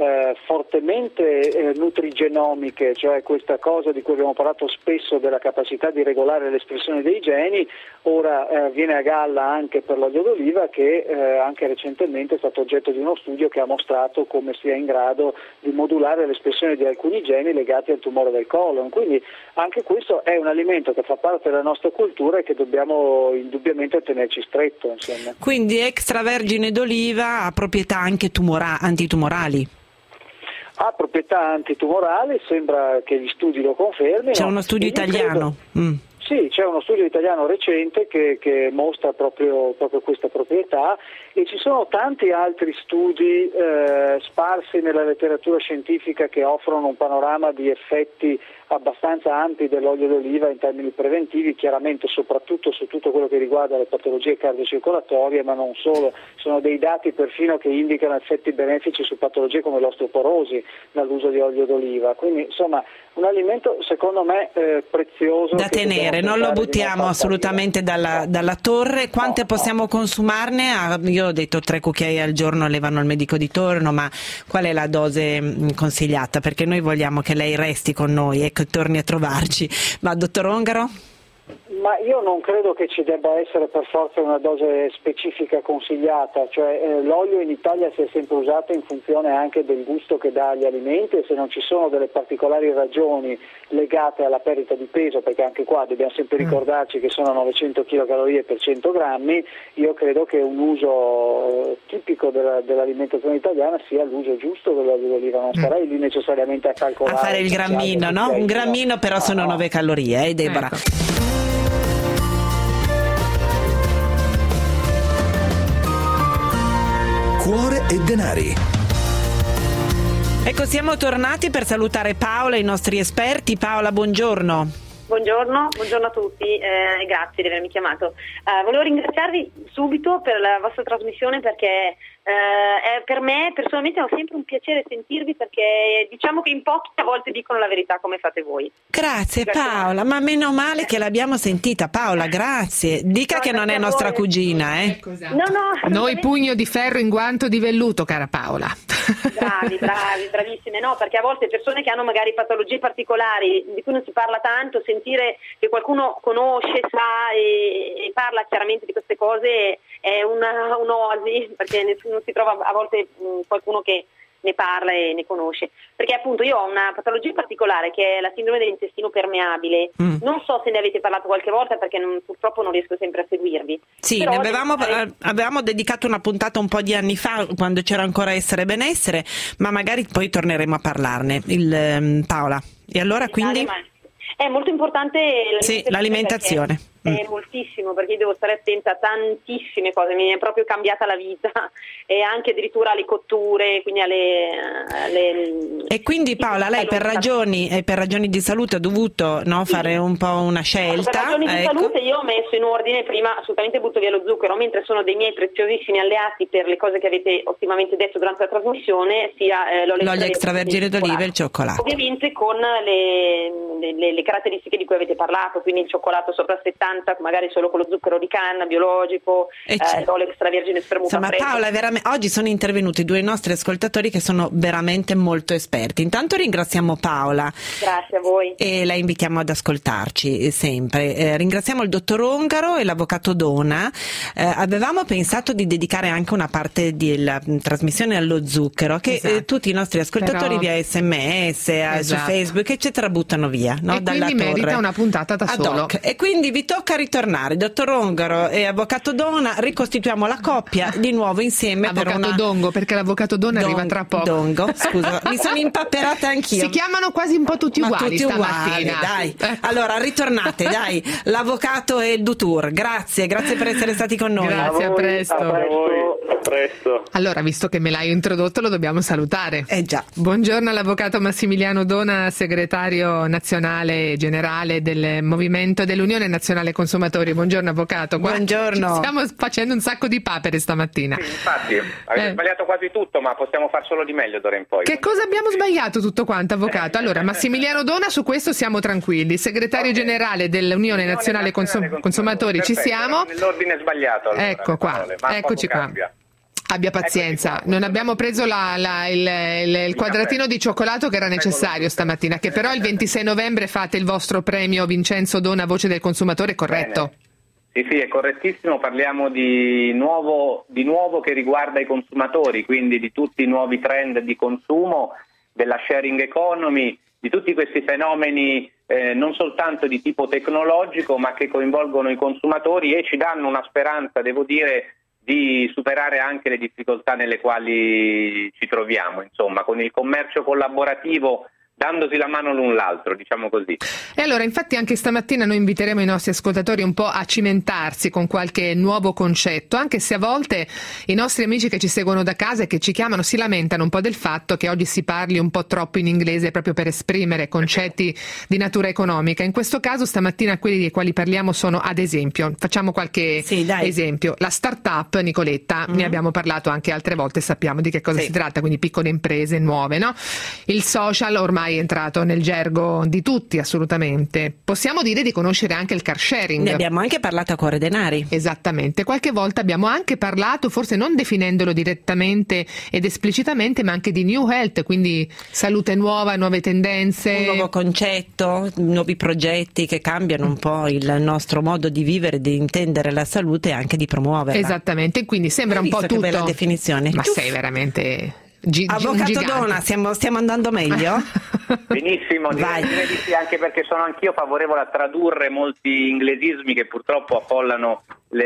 fortemente nutrigenomiche, cioè questa cosa di cui abbiamo parlato spesso della capacità di regolare l'espressione dei geni, ora viene a galla anche per l'olio d'oliva, che anche recentemente è stato oggetto di uno studio che ha mostrato come sia in grado di modulare l'espressione di alcuni geni legati al tumore del colon. Quindi anche questo è un alimento che fa parte della nostra cultura e che dobbiamo indubbiamente tenerci stretto, insomma. Quindi extravergine d'oliva ha proprietà anche antitumorali? Ha proprietà antitumorali, sembra che gli studi lo confermino. C'è uno studio italiano? Sì, c'è uno studio italiano recente che mostra proprio questa proprietà, e ci sono tanti altri studi sparsi nella letteratura scientifica che offrono un panorama di effetti abbastanza ampi dell'olio d'oliva in termini preventivi, chiaramente soprattutto su tutto quello che riguarda le patologie cardiocircolatorie, ma non solo. Sono dei dati perfino che indicano effetti benefici su patologie come l'osteoporosi dall'uso di olio d'oliva. Quindi insomma un alimento secondo me prezioso da tenere, non lo buttiamo assolutamente dalla torre. Quante possiamo consumarne? Io ho detto 3 cucchiai al giorno levano il medico di turno, ma qual è la dose consigliata? Perché noi vogliamo che lei resti con noi e che torni a trovarci. Ma dottor Ongaro? Ma io non credo che ci debba essere per forza una dose specifica consigliata, cioè l'olio in Italia si è sempre usato in funzione anche del gusto che dà agli alimenti, e se non ci sono delle particolari ragioni legate alla perdita di peso, perché anche qua dobbiamo sempre ricordarci che sono 900 kcal per 100 grammi, io credo che un uso tipico dell'alimentazione italiana sia l'uso giusto dell'olio d'oliva, non starei lì necessariamente a calcolare. A fare il grammino, no? Un grammino però sono 9 calorie, Deborah? Ecco. Cuore e denari. Ecco, siamo tornati per salutare Paola, i nostri esperti. Paola, buongiorno. Buongiorno a tutti, grazie di avermi chiamato. Volevo ringraziarvi subito per la vostra trasmissione, perché per me personalmente è sempre un piacere sentirvi, perché diciamo che in pochi a volte dicono la verità come fate voi. Grazie Paola, ma meno male che l'abbiamo sentita. Paola, grazie. Dica che non è nostra cugina, eh? Ecco, esatto. No. Noi pugno di ferro in guanto di velluto, cara Paola. Bravi, bravissime. No, perché a volte persone che hanno magari patologie particolari di cui non si parla tanto, sentire che qualcuno conosce, sa e parla chiaramente di queste cose è un'oasi, perché non si trova a volte qualcuno che ne parla e ne conosce. Perché appunto io ho una patologia particolare che è la sindrome dell'intestino permeabile. Non so se ne avete parlato qualche volta, perché purtroppo non riesco sempre a seguirvi. Sì, però avevamo dedicato una puntata un po' di anni fa, quando c'era ancora Essere Benessere, ma magari poi torneremo a parlarne. Paola, e allora quindi? È molto importante l'alimentazione. È moltissimo, perché io devo stare attenta a tantissime cose, mi è proprio cambiata la vita, e anche addirittura alle cotture, quindi alle E quindi Paola, lei per ragioni di salute ha dovuto fare un po' una scelta. Per ragioni di salute io ho messo in ordine, prima assolutamente butto via lo zucchero, mentre sono dei miei preziosissimi alleati per le cose che avete ottimamente detto durante la trasmissione, sia l'olio extravergine d'oliva e il cioccolato. Ovviamente con le caratteristiche di cui avete parlato, quindi il cioccolato sopra 70, magari solo con lo zucchero di canna biologico, l'olio extravergine spremuto. Insomma, Paola, oggi sono intervenuti 2 nostri ascoltatori che sono veramente molto esperti. Intanto ringraziamo Paola. Grazie a voi. E la invitiamo ad ascoltarci sempre. Ringraziamo il dottor Ongaro e l'avvocato Dona. Avevamo pensato di dedicare anche una parte della trasmissione allo zucchero, che tutti i nostri ascoltatori via SMS, su Facebook, eccetera, buttano via, no? E quindi merita una puntata da solo. E quindi vi tocca tocca ritornare, dottor Ongaro e avvocato Dona, ricostituiamo la coppia di nuovo insieme. Avvocato Dongo, perché l'avvocato Dona arriva tra poco. Dongo, scusa, mi sono impapperata anch'io. Si chiamano quasi un po' tutti uguali stamattina. Dai. Allora, ritornate, dai, l'avvocato e il Dutour. Grazie per essere stati con noi. Grazie, a presto. A presto. Allora, visto che me l'hai introdotto, lo dobbiamo salutare. Già. Buongiorno all'avvocato Massimiliano Dona, segretario nazionale generale del Movimento dell'Unione Nazionale Consumatori. Buongiorno avvocato. Buongiorno. Stiamo facendo un sacco di papere stamattina. Sì, infatti, avete sbagliato quasi tutto, ma possiamo far solo di meglio d'ora in poi. Che cosa abbiamo sbagliato tutto quanto, avvocato? Allora, Massimiliano Dona, su questo siamo tranquilli. Segretario generale dell'Unione Nazionale Consumatori, ci siamo. Nell'ordine sbagliato. Allora, ecco qua, parole, ma eccoci qua. Cambia. Abbia pazienza, non abbiamo preso il quadratino di cioccolato che era necessario stamattina, che però il 26 novembre fate il vostro premio Vincenzo Dona Voce del Consumatore, corretto? Sì, è correttissimo, parliamo di nuovo che riguarda i consumatori, quindi di tutti i nuovi trend di consumo, della sharing economy, di tutti questi fenomeni non soltanto di tipo tecnologico, ma che coinvolgono i consumatori e ci danno una speranza, devo dire, di superare anche le difficoltà nelle quali ci troviamo, insomma, con il commercio collaborativo, dandosi la mano l'un l'altro, diciamo così. E allora, infatti, anche stamattina noi inviteremo i nostri ascoltatori un po' a cimentarsi con qualche nuovo concetto, anche se a volte i nostri amici che ci seguono da casa e che ci chiamano si lamentano un po' del fatto che oggi si parli un po' troppo in inglese proprio per esprimere concetti di natura economica. In questo caso stamattina quelli dei quali parliamo sono, ad esempio, facciamo qualche esempio, la start-up, Nicoletta, ne abbiamo parlato anche altre volte, sappiamo di che cosa si tratta, quindi piccole imprese nuove, no? Il social ormai è entrato nel gergo di tutti, assolutamente. Possiamo dire di conoscere anche il car sharing. Ne abbiamo anche parlato a Cuore Denari. Esattamente, qualche volta abbiamo anche parlato, forse non definendolo direttamente ed esplicitamente, ma anche di New Health, quindi salute nuova, nuove tendenze. Un nuovo concetto, nuovi progetti che cambiano un po' il nostro modo di vivere, di intendere la salute e anche di promuoverla. Esattamente, quindi sembra un po' tutto. Che bella definizione. Ma sei veramente... Avvocato Dona, stiamo andando meglio? Benissimo, direi di sì, anche perché sono anch'io favorevole a tradurre molti inglesismi che purtroppo affollano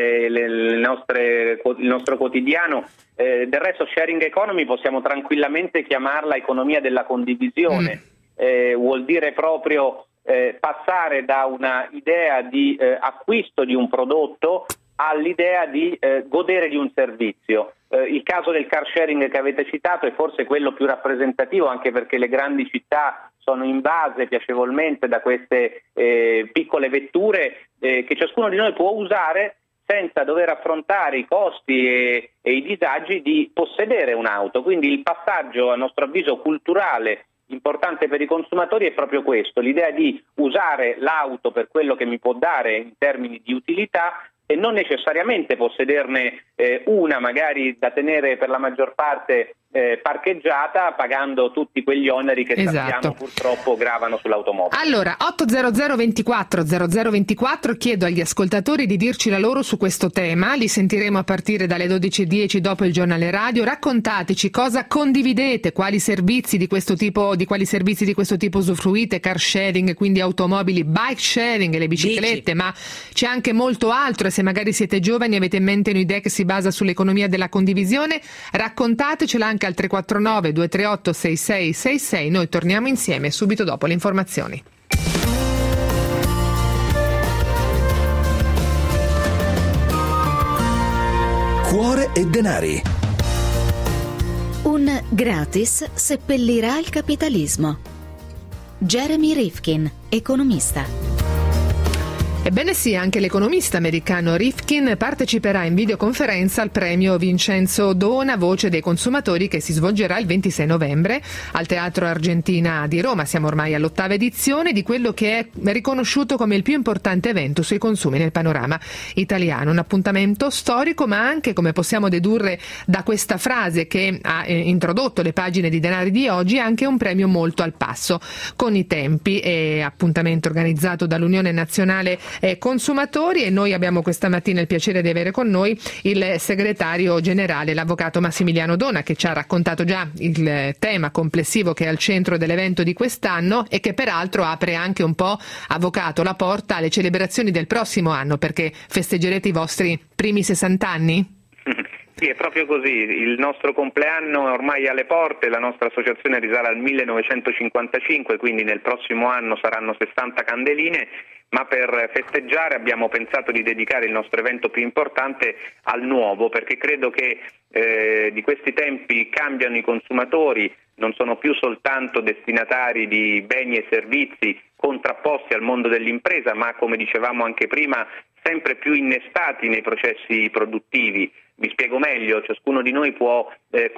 il nostro quotidiano. Del resto sharing economy possiamo tranquillamente chiamarla economia della condivisione, vuol dire proprio passare da una idea di acquisto di un prodotto all'idea di godere di un servizio. Il caso del car sharing che avete citato è forse quello più rappresentativo, anche perché le grandi città sono invase piacevolmente da queste piccole vetture che ciascuno di noi può usare senza dover affrontare i costi e i disagi di possedere un'auto. Quindi il passaggio, a nostro avviso, culturale importante per i consumatori è proprio questo, l'idea di usare l'auto per quello che mi può dare in termini di utilità e non necessariamente possederne una magari da tenere per la maggior parte parcheggiata, pagando tutti quegli oneri che sappiamo purtroppo gravano sull'automobile. Allora, 800 24 0024, chiedo agli ascoltatori di dirci la loro su questo tema, li sentiremo a partire dalle 12:10 dopo il giornale radio. Raccontateci cosa condividete, quali servizi di questo tipo usufruite, car sharing, quindi automobili, bike sharing, le biciclette, ma c'è anche molto altro, e se magari siete giovani e avete in mente un'idea che si basa sull'economia della condivisione, raccontatecela anche al 349 238 6666. Noi torniamo insieme subito dopo le informazioni. Cuore e denari. Un gratis seppellirà il capitalismo. Jeremy Rifkin, economista. Ebbene sì, anche l'economista americano Rifkin parteciperà in videoconferenza al premio Vincenzo Dona Voce dei Consumatori, che si svolgerà il 26 novembre al Teatro Argentina di Roma. Siamo ormai all'8ª edizione di quello che è riconosciuto come il più importante evento sui consumi nel panorama italiano. Un appuntamento storico, ma anche, come possiamo dedurre da questa frase che ha introdotto le pagine di Denari di oggi, anche un premio molto al passo con i tempi. È appuntamento organizzato dall'Unione Nazionale consumatori, e noi abbiamo questa mattina il piacere di avere con noi il segretario generale, l'avvocato Massimiliano Dona, che ci ha raccontato già il tema complessivo che è al centro dell'evento di quest'anno e che peraltro apre anche un po', avvocato, la porta alle celebrazioni del prossimo anno, perché festeggerete i vostri primi 60 anni? Sì, è proprio così, il nostro compleanno è ormai alle porte, la nostra associazione risale al 1955, quindi nel prossimo anno saranno 60 candeline, ma per festeggiare abbiamo pensato di dedicare il nostro evento più importante al nuovo, perché credo che di questi tempi cambiano i consumatori, non sono più soltanto destinatari di beni e servizi contrapposti al mondo dell'impresa, ma come dicevamo anche prima, sempre più innestati nei processi produttivi. Mi spiego meglio, ciascuno di noi può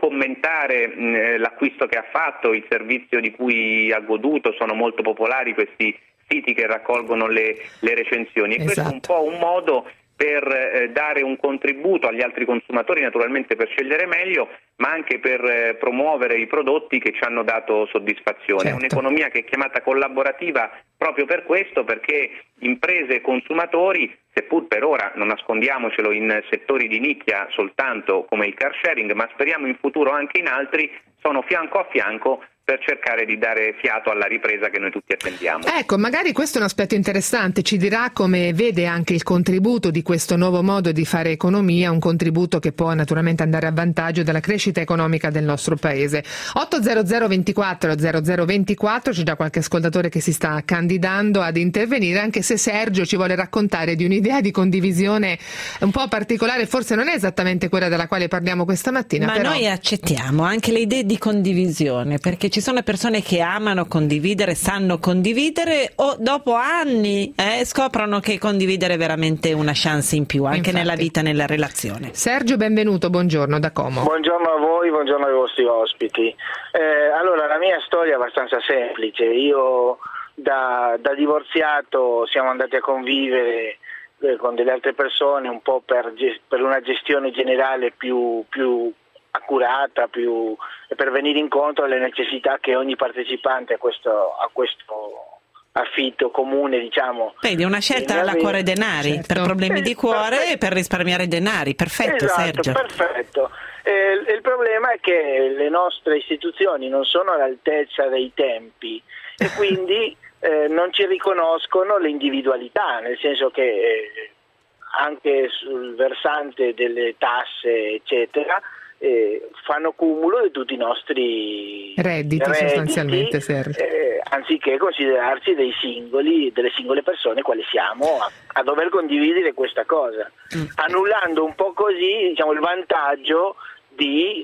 commentare l'acquisto che ha fatto, il servizio di cui ha goduto, sono molto popolari questi siti che raccolgono le recensioni, e questo è un po' un modo per dare un contributo agli altri consumatori, naturalmente per scegliere meglio, ma anche per promuovere i prodotti che ci hanno dato soddisfazione. Certo. È un'economia che è chiamata collaborativa proprio per questo, perché imprese e consumatori, seppur per ora, non nascondiamocelo, in settori di nicchia soltanto come il car sharing, ma speriamo in futuro anche in altri, sono fianco a fianco per cercare di dare fiato alla ripresa che noi tutti attendiamo. Ecco, magari questo è un aspetto interessante, ci dirà come vede anche il contributo di questo nuovo modo di fare economia, un contributo che può naturalmente andare a vantaggio della crescita economica del nostro paese. 800 24 0024, c'è già qualche ascoltatore che si sta candidando ad intervenire, anche se Sergio ci vuole raccontare di un'idea di condivisione un po' particolare, forse non è esattamente quella della quale parliamo questa mattina. Ma però noi accettiamo anche le idee di condivisione, perché ci sono persone che amano condividere, sanno condividere, o dopo anni scoprono che condividere è veramente una chance in più, anche nella vita, nella relazione. Sergio, benvenuto, buongiorno da Como. Buongiorno a voi, buongiorno ai vostri ospiti. Allora, la mia storia è abbastanza semplice. Io da divorziato siamo andati a convivere con delle altre persone un po' per una gestione generale più accurata, per venire incontro alle necessità che ogni partecipante a questo affitto comune, diciamo. Vedi, una scelta alla cuore denari, certo, per problemi di cuore e per risparmiare denari. Perfetto, esatto, Sergio. Perfetto. Il problema è che le nostre istituzioni non sono all'altezza dei tempi e quindi non ci riconoscono le individualità, nel senso che anche sul versante delle tasse, eccetera, fanno cumulo di tutti i nostri redditi sostanzialmente, Sergio. Anziché considerarci delle singole persone quali siamo a dover condividere questa cosa, annullando un po' così, diciamo, il vantaggio di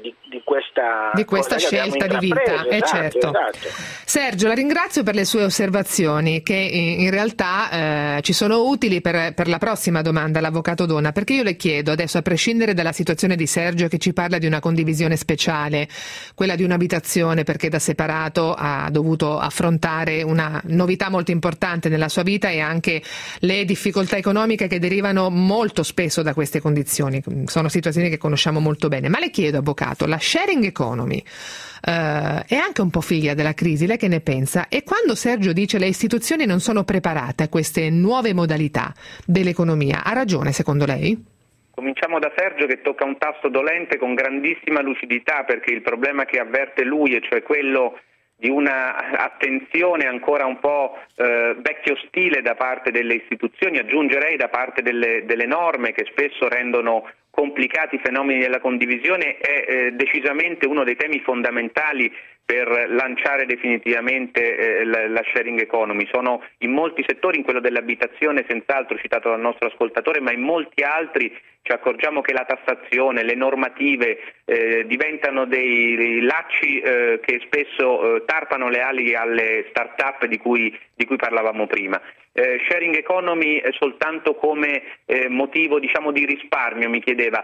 questa scelta di vita. Esatto. Sergio, la ringrazio per le sue osservazioni, che in realtà ci sono utili per la prossima domanda, l'avvocato Dona, perché io le chiedo adesso, a prescindere dalla situazione di Sergio che ci parla di una condivisione speciale, quella di un'abitazione perché da separato ha dovuto affrontare una novità molto importante nella sua vita e anche le difficoltà economiche che derivano molto spesso da queste condizioni, sono situazioni che conosciamo molto bene. Ma le chiedo, avvocato, la sharing economy è anche un po' figlia della crisi, lei che ne pensa? E quando Sergio dice le istituzioni non sono preparate a queste nuove modalità dell'economia, ha ragione secondo lei? Cominciamo da Sergio, che tocca un tasto dolente con grandissima lucidità, perché il problema che avverte lui, e cioè quello di una attenzione ancora un po' vecchio stile da parte delle istituzioni, aggiungerei da parte delle norme che spesso rendono complicati i fenomeni della condivisione, è decisamente uno dei temi fondamentali per lanciare definitivamente la sharing economy. Sono in molti settori, in quello dell'abitazione senz'altro citato dal nostro ascoltatore, ma in molti altri ci accorgiamo che la tassazione, le normative diventano dei lacci che spesso tarpano le ali alle start-up di cui parlavamo prima. Sharing economy soltanto come motivo, diciamo, di risparmio, mi chiedeva.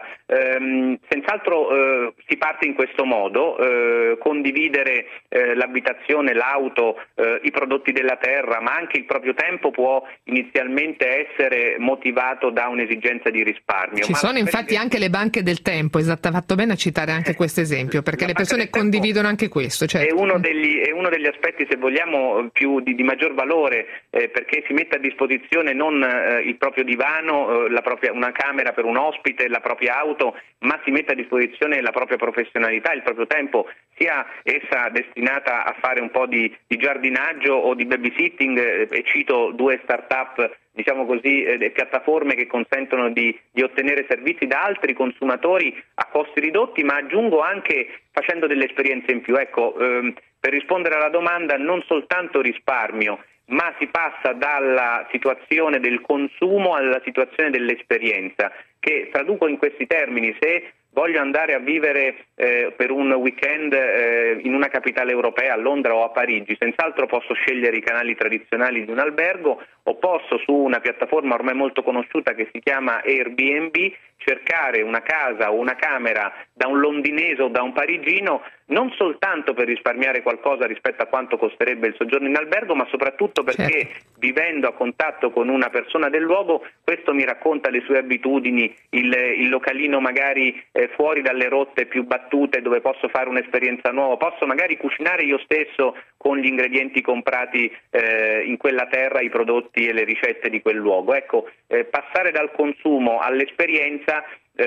Senz'altro si parte in questo modo, condividere l'abitazione, l'auto, i prodotti della terra, ma anche il proprio tempo può inizialmente essere motivato da un'esigenza di risparmio. Ci sono infatti anche le banche del tempo, esatto, ha fatto bene a citare citare anche questo esempio, perché le persone condividono anche questo. Certo. È uno degli aspetti, se vogliamo, più di maggior valore, perché si mette a disposizione non il proprio divano, una camera per un ospite, la propria auto, ma si mette a disposizione la propria professionalità, il proprio tempo, sia essa destinata a fare un po' di giardinaggio o di babysitting, e cito 2 start-up, diciamo così, piattaforme che consentono di ottenere servizi da altri consumatori a costi ridotti, ma aggiungo anche facendo delle esperienze in più. Ecco, per rispondere alla domanda, non soltanto risparmio, ma si passa dalla situazione del consumo alla situazione dell'esperienza, che traduco in questi termini: se voglio andare a vivere per un weekend in una capitale europea, a Londra o a Parigi, senz'altro posso scegliere i canali tradizionali di un albergo, o posso, su una piattaforma ormai molto conosciuta che si chiama Airbnb, cercare una casa o una camera da un londinese o da un parigino, non soltanto per risparmiare qualcosa rispetto a quanto costerebbe il soggiorno in albergo, ma soprattutto perché vivendo a contatto con una persona del luogo, questo mi racconta le sue abitudini, il localino magari fuori dalle rotte più battute dove posso fare un'esperienza nuova, posso magari cucinare io stesso con gli ingredienti comprati in quella terra, i prodotti e le ricette di quel luogo. Ecco, passare dal consumo all'esperienza,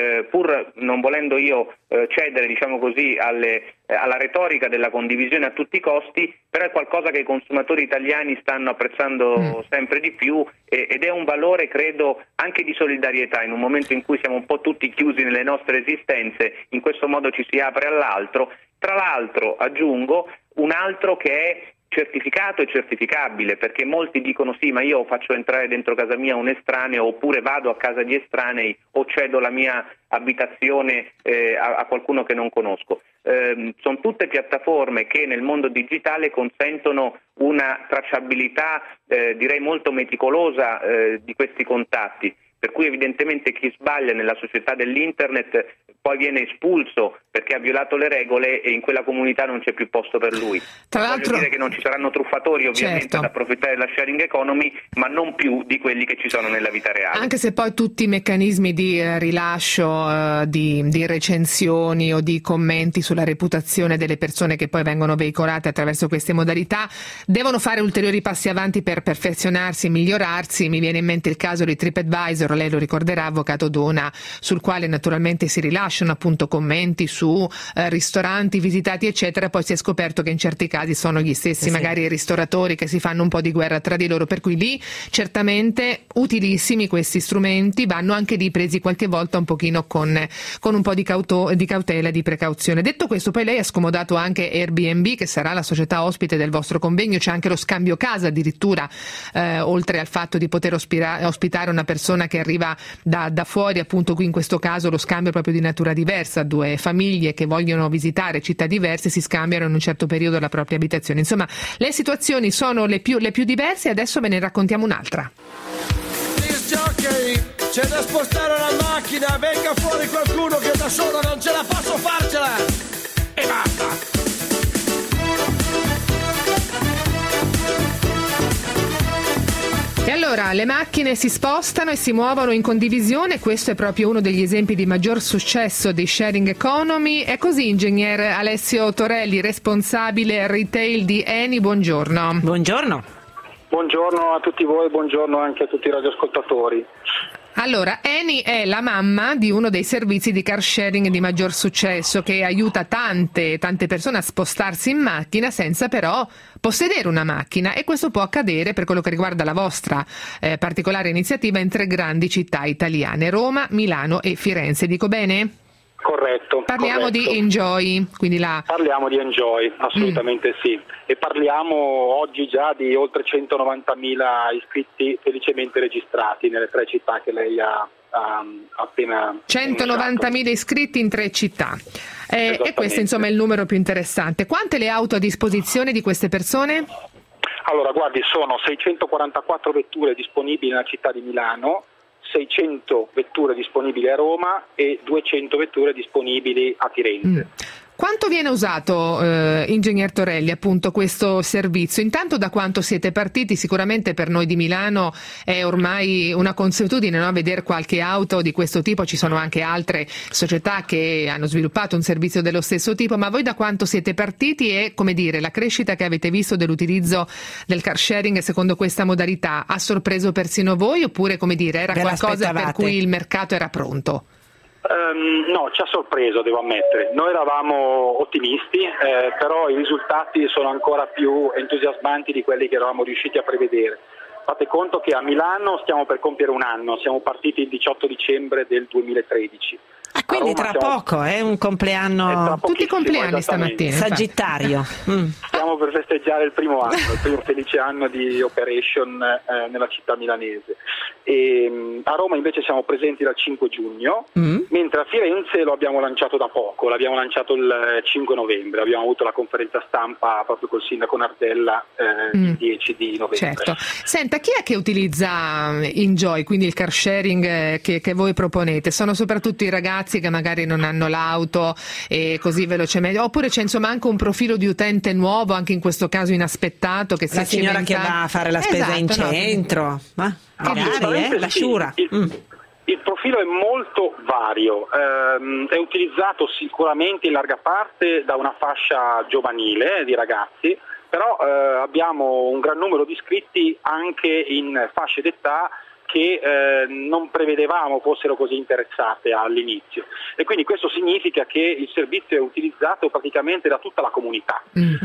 pur non volendo io cedere, diciamo così, alla retorica della condivisione a tutti i costi, però è qualcosa che i consumatori italiani stanno apprezzando sempre di più, ed è un valore, credo, anche di solidarietà. In un momento in cui siamo un po' tutti chiusi nelle nostre esistenze, in questo modo ci si apre all'altro. Tra l'altro, aggiungo un altro che è certificato e certificabile, perché molti dicono sì, ma io faccio entrare dentro casa mia un estraneo, oppure vado a casa di estranei o cedo la mia abitazione a qualcuno che non conosco. Sono tutte piattaforme che nel mondo digitale consentono una tracciabilità direi molto meticolosa di questi contatti, per cui evidentemente chi sbaglia nella società dell'internet poi viene espulso perché ha violato le regole e in quella comunità non c'è più posto per lui. Tra l'altro, voglio dire che non ci saranno truffatori ovviamente ad approfittare della sharing economy, ma non più di quelli che ci sono nella vita reale. Anche se poi tutti i meccanismi di rilascio di recensioni o di commenti sulla reputazione delle persone che poi vengono veicolate attraverso queste modalità devono fare ulteriori passi avanti per perfezionarsi e migliorarsi. Mi viene in mente il caso di TripAdvisor, lei lo ricorderà, avvocato Dona, sul quale naturalmente si rilasciano appunto commenti su ristoranti visitati eccetera, poi si è scoperto che in certi casi sono gli stessi magari i ristoratori che si fanno un po' di guerra tra di loro, per cui lì certamente utilissimi questi strumenti, vanno anche lì presi qualche volta un pochino con un po' di cautela e di precauzione. Detto questo, poi lei ha scomodato anche Airbnb, che sarà la società ospite del vostro convegno, c'è anche lo scambio casa addirittura, oltre al fatto di poter ospitare una persona che arriva da fuori, appunto qui in questo caso lo scambio proprio di natura diversa, 2 famiglie che vogliono visitare città diverse si scambiano in un certo periodo la propria abitazione. Insomma, le situazioni sono le più diverse, adesso ve ne raccontiamo un'altra. C'è da spostare la macchina, venga fuori qualcuno che da solo non ce la posso farcela e basta. E allora le macchine si spostano e si muovono in condivisione, questo è proprio uno degli esempi di maggior successo di sharing economy. È così, ingegner Alessio Torelli, responsabile retail di Eni, buongiorno. Buongiorno. Buongiorno a tutti voi, buongiorno anche a tutti i radioascoltatori. Allora, Eni è la mamma di uno dei servizi di car sharing di maggior successo, che aiuta tante persone a spostarsi in macchina senza però possedere una macchina, e questo può accadere per quello che riguarda la vostra particolare iniziativa in 3 grandi città italiane, Roma, Milano e Firenze. Dico bene? Corretto. Parliamo di Enjoy, quindi Parliamo di Enjoy, assolutamente sì. E parliamo oggi già di oltre 190.000 iscritti felicemente registrati nelle 3 città che lei ha appena 190.000 iscritti in 3 città. E questo insomma è il numero più interessante. Quante le auto a disposizione di queste persone? Allora, guardi, sono 644 vetture disponibili nella città di Milano, 600 vetture disponibili a Roma e 200 vetture disponibili a Firenze. Quanto viene usato, Ingegner Torelli, appunto questo servizio? Intanto da quanto siete partiti? Sicuramente per noi di Milano è ormai una consuetudine, no? Vedere qualche auto di questo tipo, ci sono anche altre società che hanno sviluppato un servizio dello stesso tipo, ma voi da quanto siete partiti e, come dire, la crescita che avete visto dell'utilizzo del car sharing secondo questa modalità ha sorpreso persino voi, oppure, come dire, era qualcosa per cui il mercato era pronto? No, ci ha sorpreso, devo ammettere. Noi eravamo ottimisti, però i risultati sono ancora più entusiasmanti di quelli che eravamo riusciti a prevedere. Fate conto che a Milano stiamo per compiere un anno, siamo partiti il 18 dicembre del 2013. Quindi tra poco, è un compleanno. Tutti i compleanni stamattina. Sagittario. Stiamo per festeggiare il primo anno, il primo felice anno di operation nella città milanese. E a Roma invece siamo presenti dal 5 giugno, mentre a Firenze lo abbiamo lanciato da poco, l'abbiamo lanciato il 5 novembre, abbiamo avuto la conferenza stampa proprio col sindaco Nardella il 10 di novembre. Certo. Senta, chi è che utilizza Enjoy, quindi il car sharing che voi proponete? Sono soprattutto i ragazzi che magari non hanno l'auto e così velocemente, oppure c'è insomma anche un profilo di utente nuovo, anche in questo caso inaspettato, che la signora che va a fare la spesa in centro, ma magari la sciura. Il profilo è molto vario, è utilizzato sicuramente in larga parte da una fascia giovanile di ragazzi, però abbiamo un gran numero di iscritti anche in fasce d'età che non prevedevamo fossero così interessate all'inizio, e quindi questo significa che il servizio è utilizzato praticamente da tutta la comunità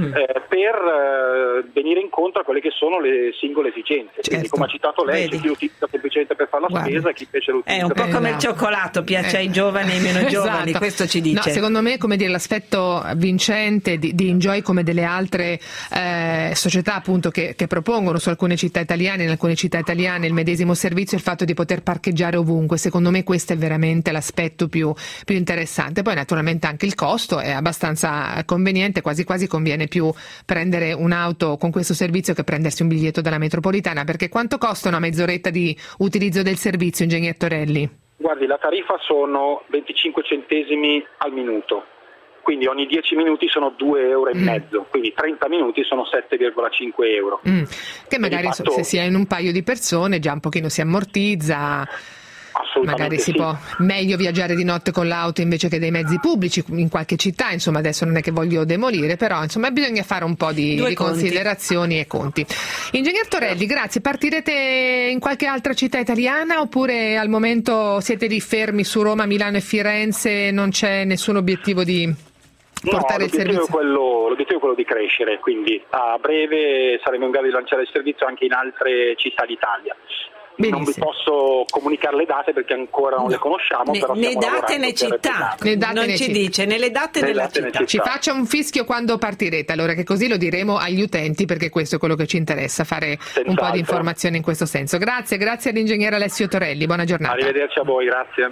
per venire incontro a quelle che sono le singole esigenze. Quindi, come ha citato lei, c'è chi lo utilizza semplicemente per fare la spesa e chi invece lo utilizza. È un po' come il cioccolato, piace ai giovani e ai meno giovani, questo ci dice. No, secondo me, come dire, l'aspetto vincente di Enjoy, come delle altre società appunto che propongono su alcune città italiane, in alcune città italiane il medesimo servizio, il fatto di poter parcheggiare ovunque. Secondo me questo è veramente l'aspetto più interessante. Poi naturalmente anche il costo è abbastanza conveniente, quasi quasi conviene più prendere un'auto con questo servizio che prendersi un biglietto dalla metropolitana, perché quanto costa una mezz'oretta di utilizzo del servizio, Ingegner Torelli? Guardi, la tariffa sono 25 centesimi al minuto. Quindi ogni 10 minuti sono 2,5 euro, quindi 30 minuti sono 7,5 euro. Che magari se si è in un paio di persone già un pochino si ammortizza, magari si può meglio viaggiare di notte con l'auto invece che dei mezzi pubblici in qualche città, insomma adesso non è che voglio demolire, però insomma bisogna fare un po' di considerazioni e conti. Ingegner Torelli, grazie. Partirete in qualche altra città italiana oppure al momento siete lì fermi su Roma, Milano e Firenze, non c'è nessun obiettivo di portare il servizio? L'obiettivo è quello di crescere, quindi a breve saremo in grado di lanciare il servizio anche in altre città d'Italia. Benissimo. Non vi posso comunicare le date perché ancora non le conosciamo, però né date né città, non ci dice né le date né la città. Ci faccia un fischio quando partirete, allora, che così lo diremo agli utenti, perché questo è quello che ci interessa, fare un po' di informazione in questo senso. Grazie all'ingegnere Alessio Torelli, buona giornata. Arrivederci a voi, grazie.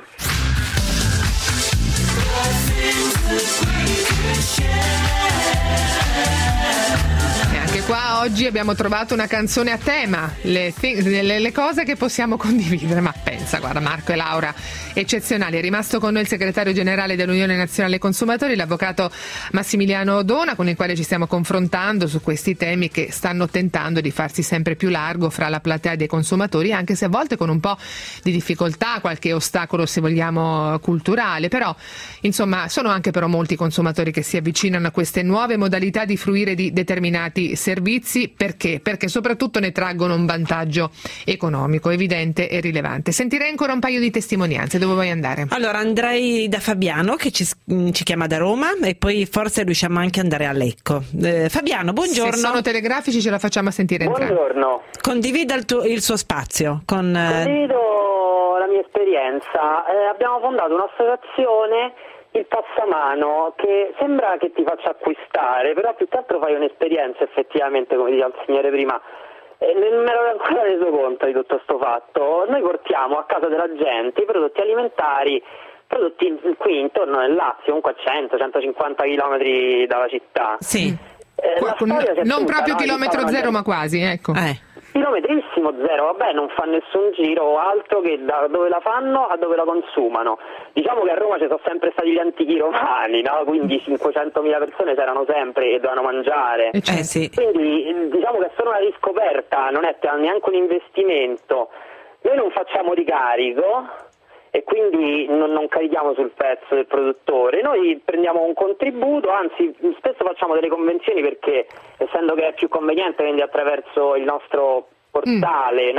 E anche qua oggi abbiamo trovato una canzone a tema, le cose che possiamo condividere, ma pensa, guarda, Marco e Laura eccezionali. È rimasto con noi il segretario generale dell'Unione Nazionale Consumatori, l'avvocato Massimiliano Dona, con il quale ci stiamo confrontando su questi temi che stanno tentando di farsi sempre più largo fra la platea dei consumatori, anche se a volte con un po' di difficoltà, qualche ostacolo se vogliamo culturale, però insomma sono anche però molti consumatori che si avvicinano a queste nuove modalità di fruire di determinati servizi. Perché? Perché soprattutto ne traggono un vantaggio economico evidente e rilevante. Sentirei ancora un paio di testimonianze. Dove vuoi andare? Allora andrei da Fabiano che ci chiama da Roma e poi forse riusciamo anche ad andare a Lecco. Fabiano, buongiorno. Se sono telegrafici ce la facciamo a sentire entrambi. Buongiorno. Condivida il suo spazio con... Condivido la mia esperienza. Abbiamo fondato un'associazione, il Passamano, che sembra che ti faccia acquistare, però più che altro fai un'esperienza effettivamente, come diceva il signore prima. Non me l'ho ancora reso conto di tutto questo fatto. Noi portiamo a casa della gente i prodotti alimentari, prodotti qui intorno nel Lazio, comunque a 100-150 chilometri dalla città. Sì. Non proprio chilometro zero, ma quasi, ecco. Chilometrissimo zero, vabbè, non fa nessun giro altro che da dove la fanno a dove la consumano. Diciamo che a Roma ci sono sempre stati gli antichi romani, no? Quindi 500.000 persone c'erano sempre e dovevano mangiare. Sì. Quindi diciamo che è solo una riscoperta, non è neanche un investimento. Noi non facciamo ricarico e quindi non carichiamo sul pezzo del produttore, noi prendiamo un contributo, anzi spesso facciamo delle convenzioni perché essendo che è più conveniente vendere attraverso il nostro portale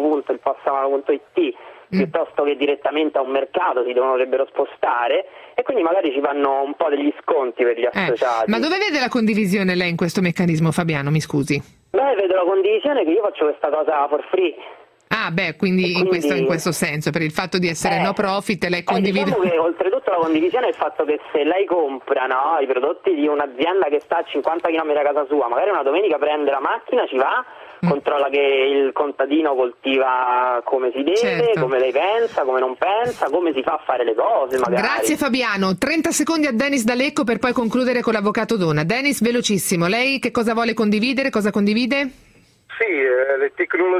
www.ilpassamano.it piuttosto che direttamente a un mercato, si dovrebbero spostare e quindi magari ci fanno un po' degli sconti per gli associati. Ma dove vede la condivisione lei in questo meccanismo, Fabiano, mi scusi? Beh, vedo la condivisione che io faccio questa cosa for free. Ah, beh, quindi in questo senso, per il fatto di essere no profit, lei condivide. Diciamo che oltretutto la condivisione è il fatto che se lei compra i prodotti di un'azienda che sta a 50 km da casa sua, magari una domenica prende la macchina, ci va, controlla che il contadino coltiva come si deve, come lei pensa, come non pensa, come si fa a fare le cose magari. Grazie Fabiano, 30 secondi a Dennis da Lecco per poi concludere con l'avvocato Dona. Dennis, velocissimo, lei che cosa vuole condividere, cosa condivide? Sì, le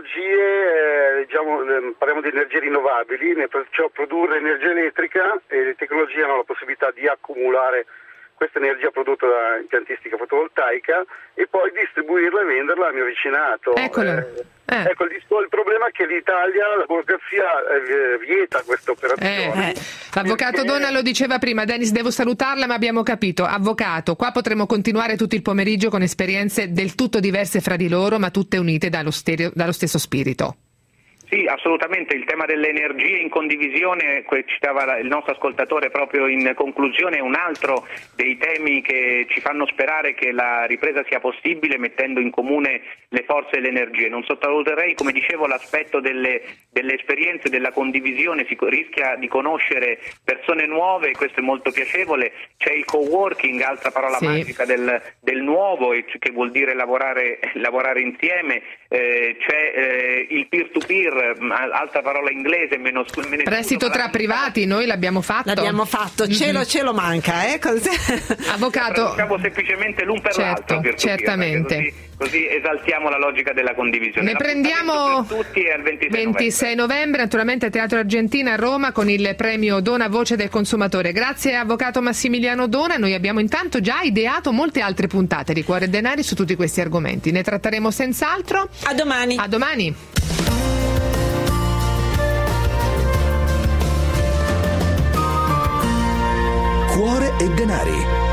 tecnologie, parliamo di energie rinnovabili, perciò produrre energia elettrica e le tecnologie hanno la possibilità di accumulare questa energia prodotta da impiantistica fotovoltaica e poi distribuirla e venderla al mio vicinato. Ecco, il problema è che l'Italia, la burocrazia vieta questa operazione. L'avvocato Dona lo diceva prima, Dennis, devo salutarla ma abbiamo capito. Avvocato, qua potremo continuare tutto il pomeriggio con esperienze del tutto diverse fra di loro ma tutte unite dallo stesso spirito. Sì, assolutamente, il tema delle energie in condivisione, citava il nostro ascoltatore proprio in conclusione, è un altro dei temi che ci fanno sperare che la ripresa sia possibile mettendo in comune le forze e le energie. Non sottovaluterei, come dicevo, l'aspetto delle esperienze, della condivisione, si rischia di conoscere persone nuove, questo è molto piacevole, c'è il coworking, altra parola magica del nuovo, che vuol dire lavorare insieme, c'è il peer-to-peer, altra parola inglese, meno prestito tra privati, noi l'abbiamo fatto, cielo manca, avvocato, diciamo semplicemente l'un per l'altro, certamente, così esaltiamo la logica della condivisione. Ne prendiamo per tutti al 26 novembre, naturalmente a Teatro Argentina a Roma con il premio Dona Voce del Consumatore. Grazie avvocato Massimiliano Dona, noi abbiamo intanto già ideato molte altre puntate di Cuore e Denari su tutti questi argomenti, ne tratteremo senz'altro. A domani. Cuore e Denari.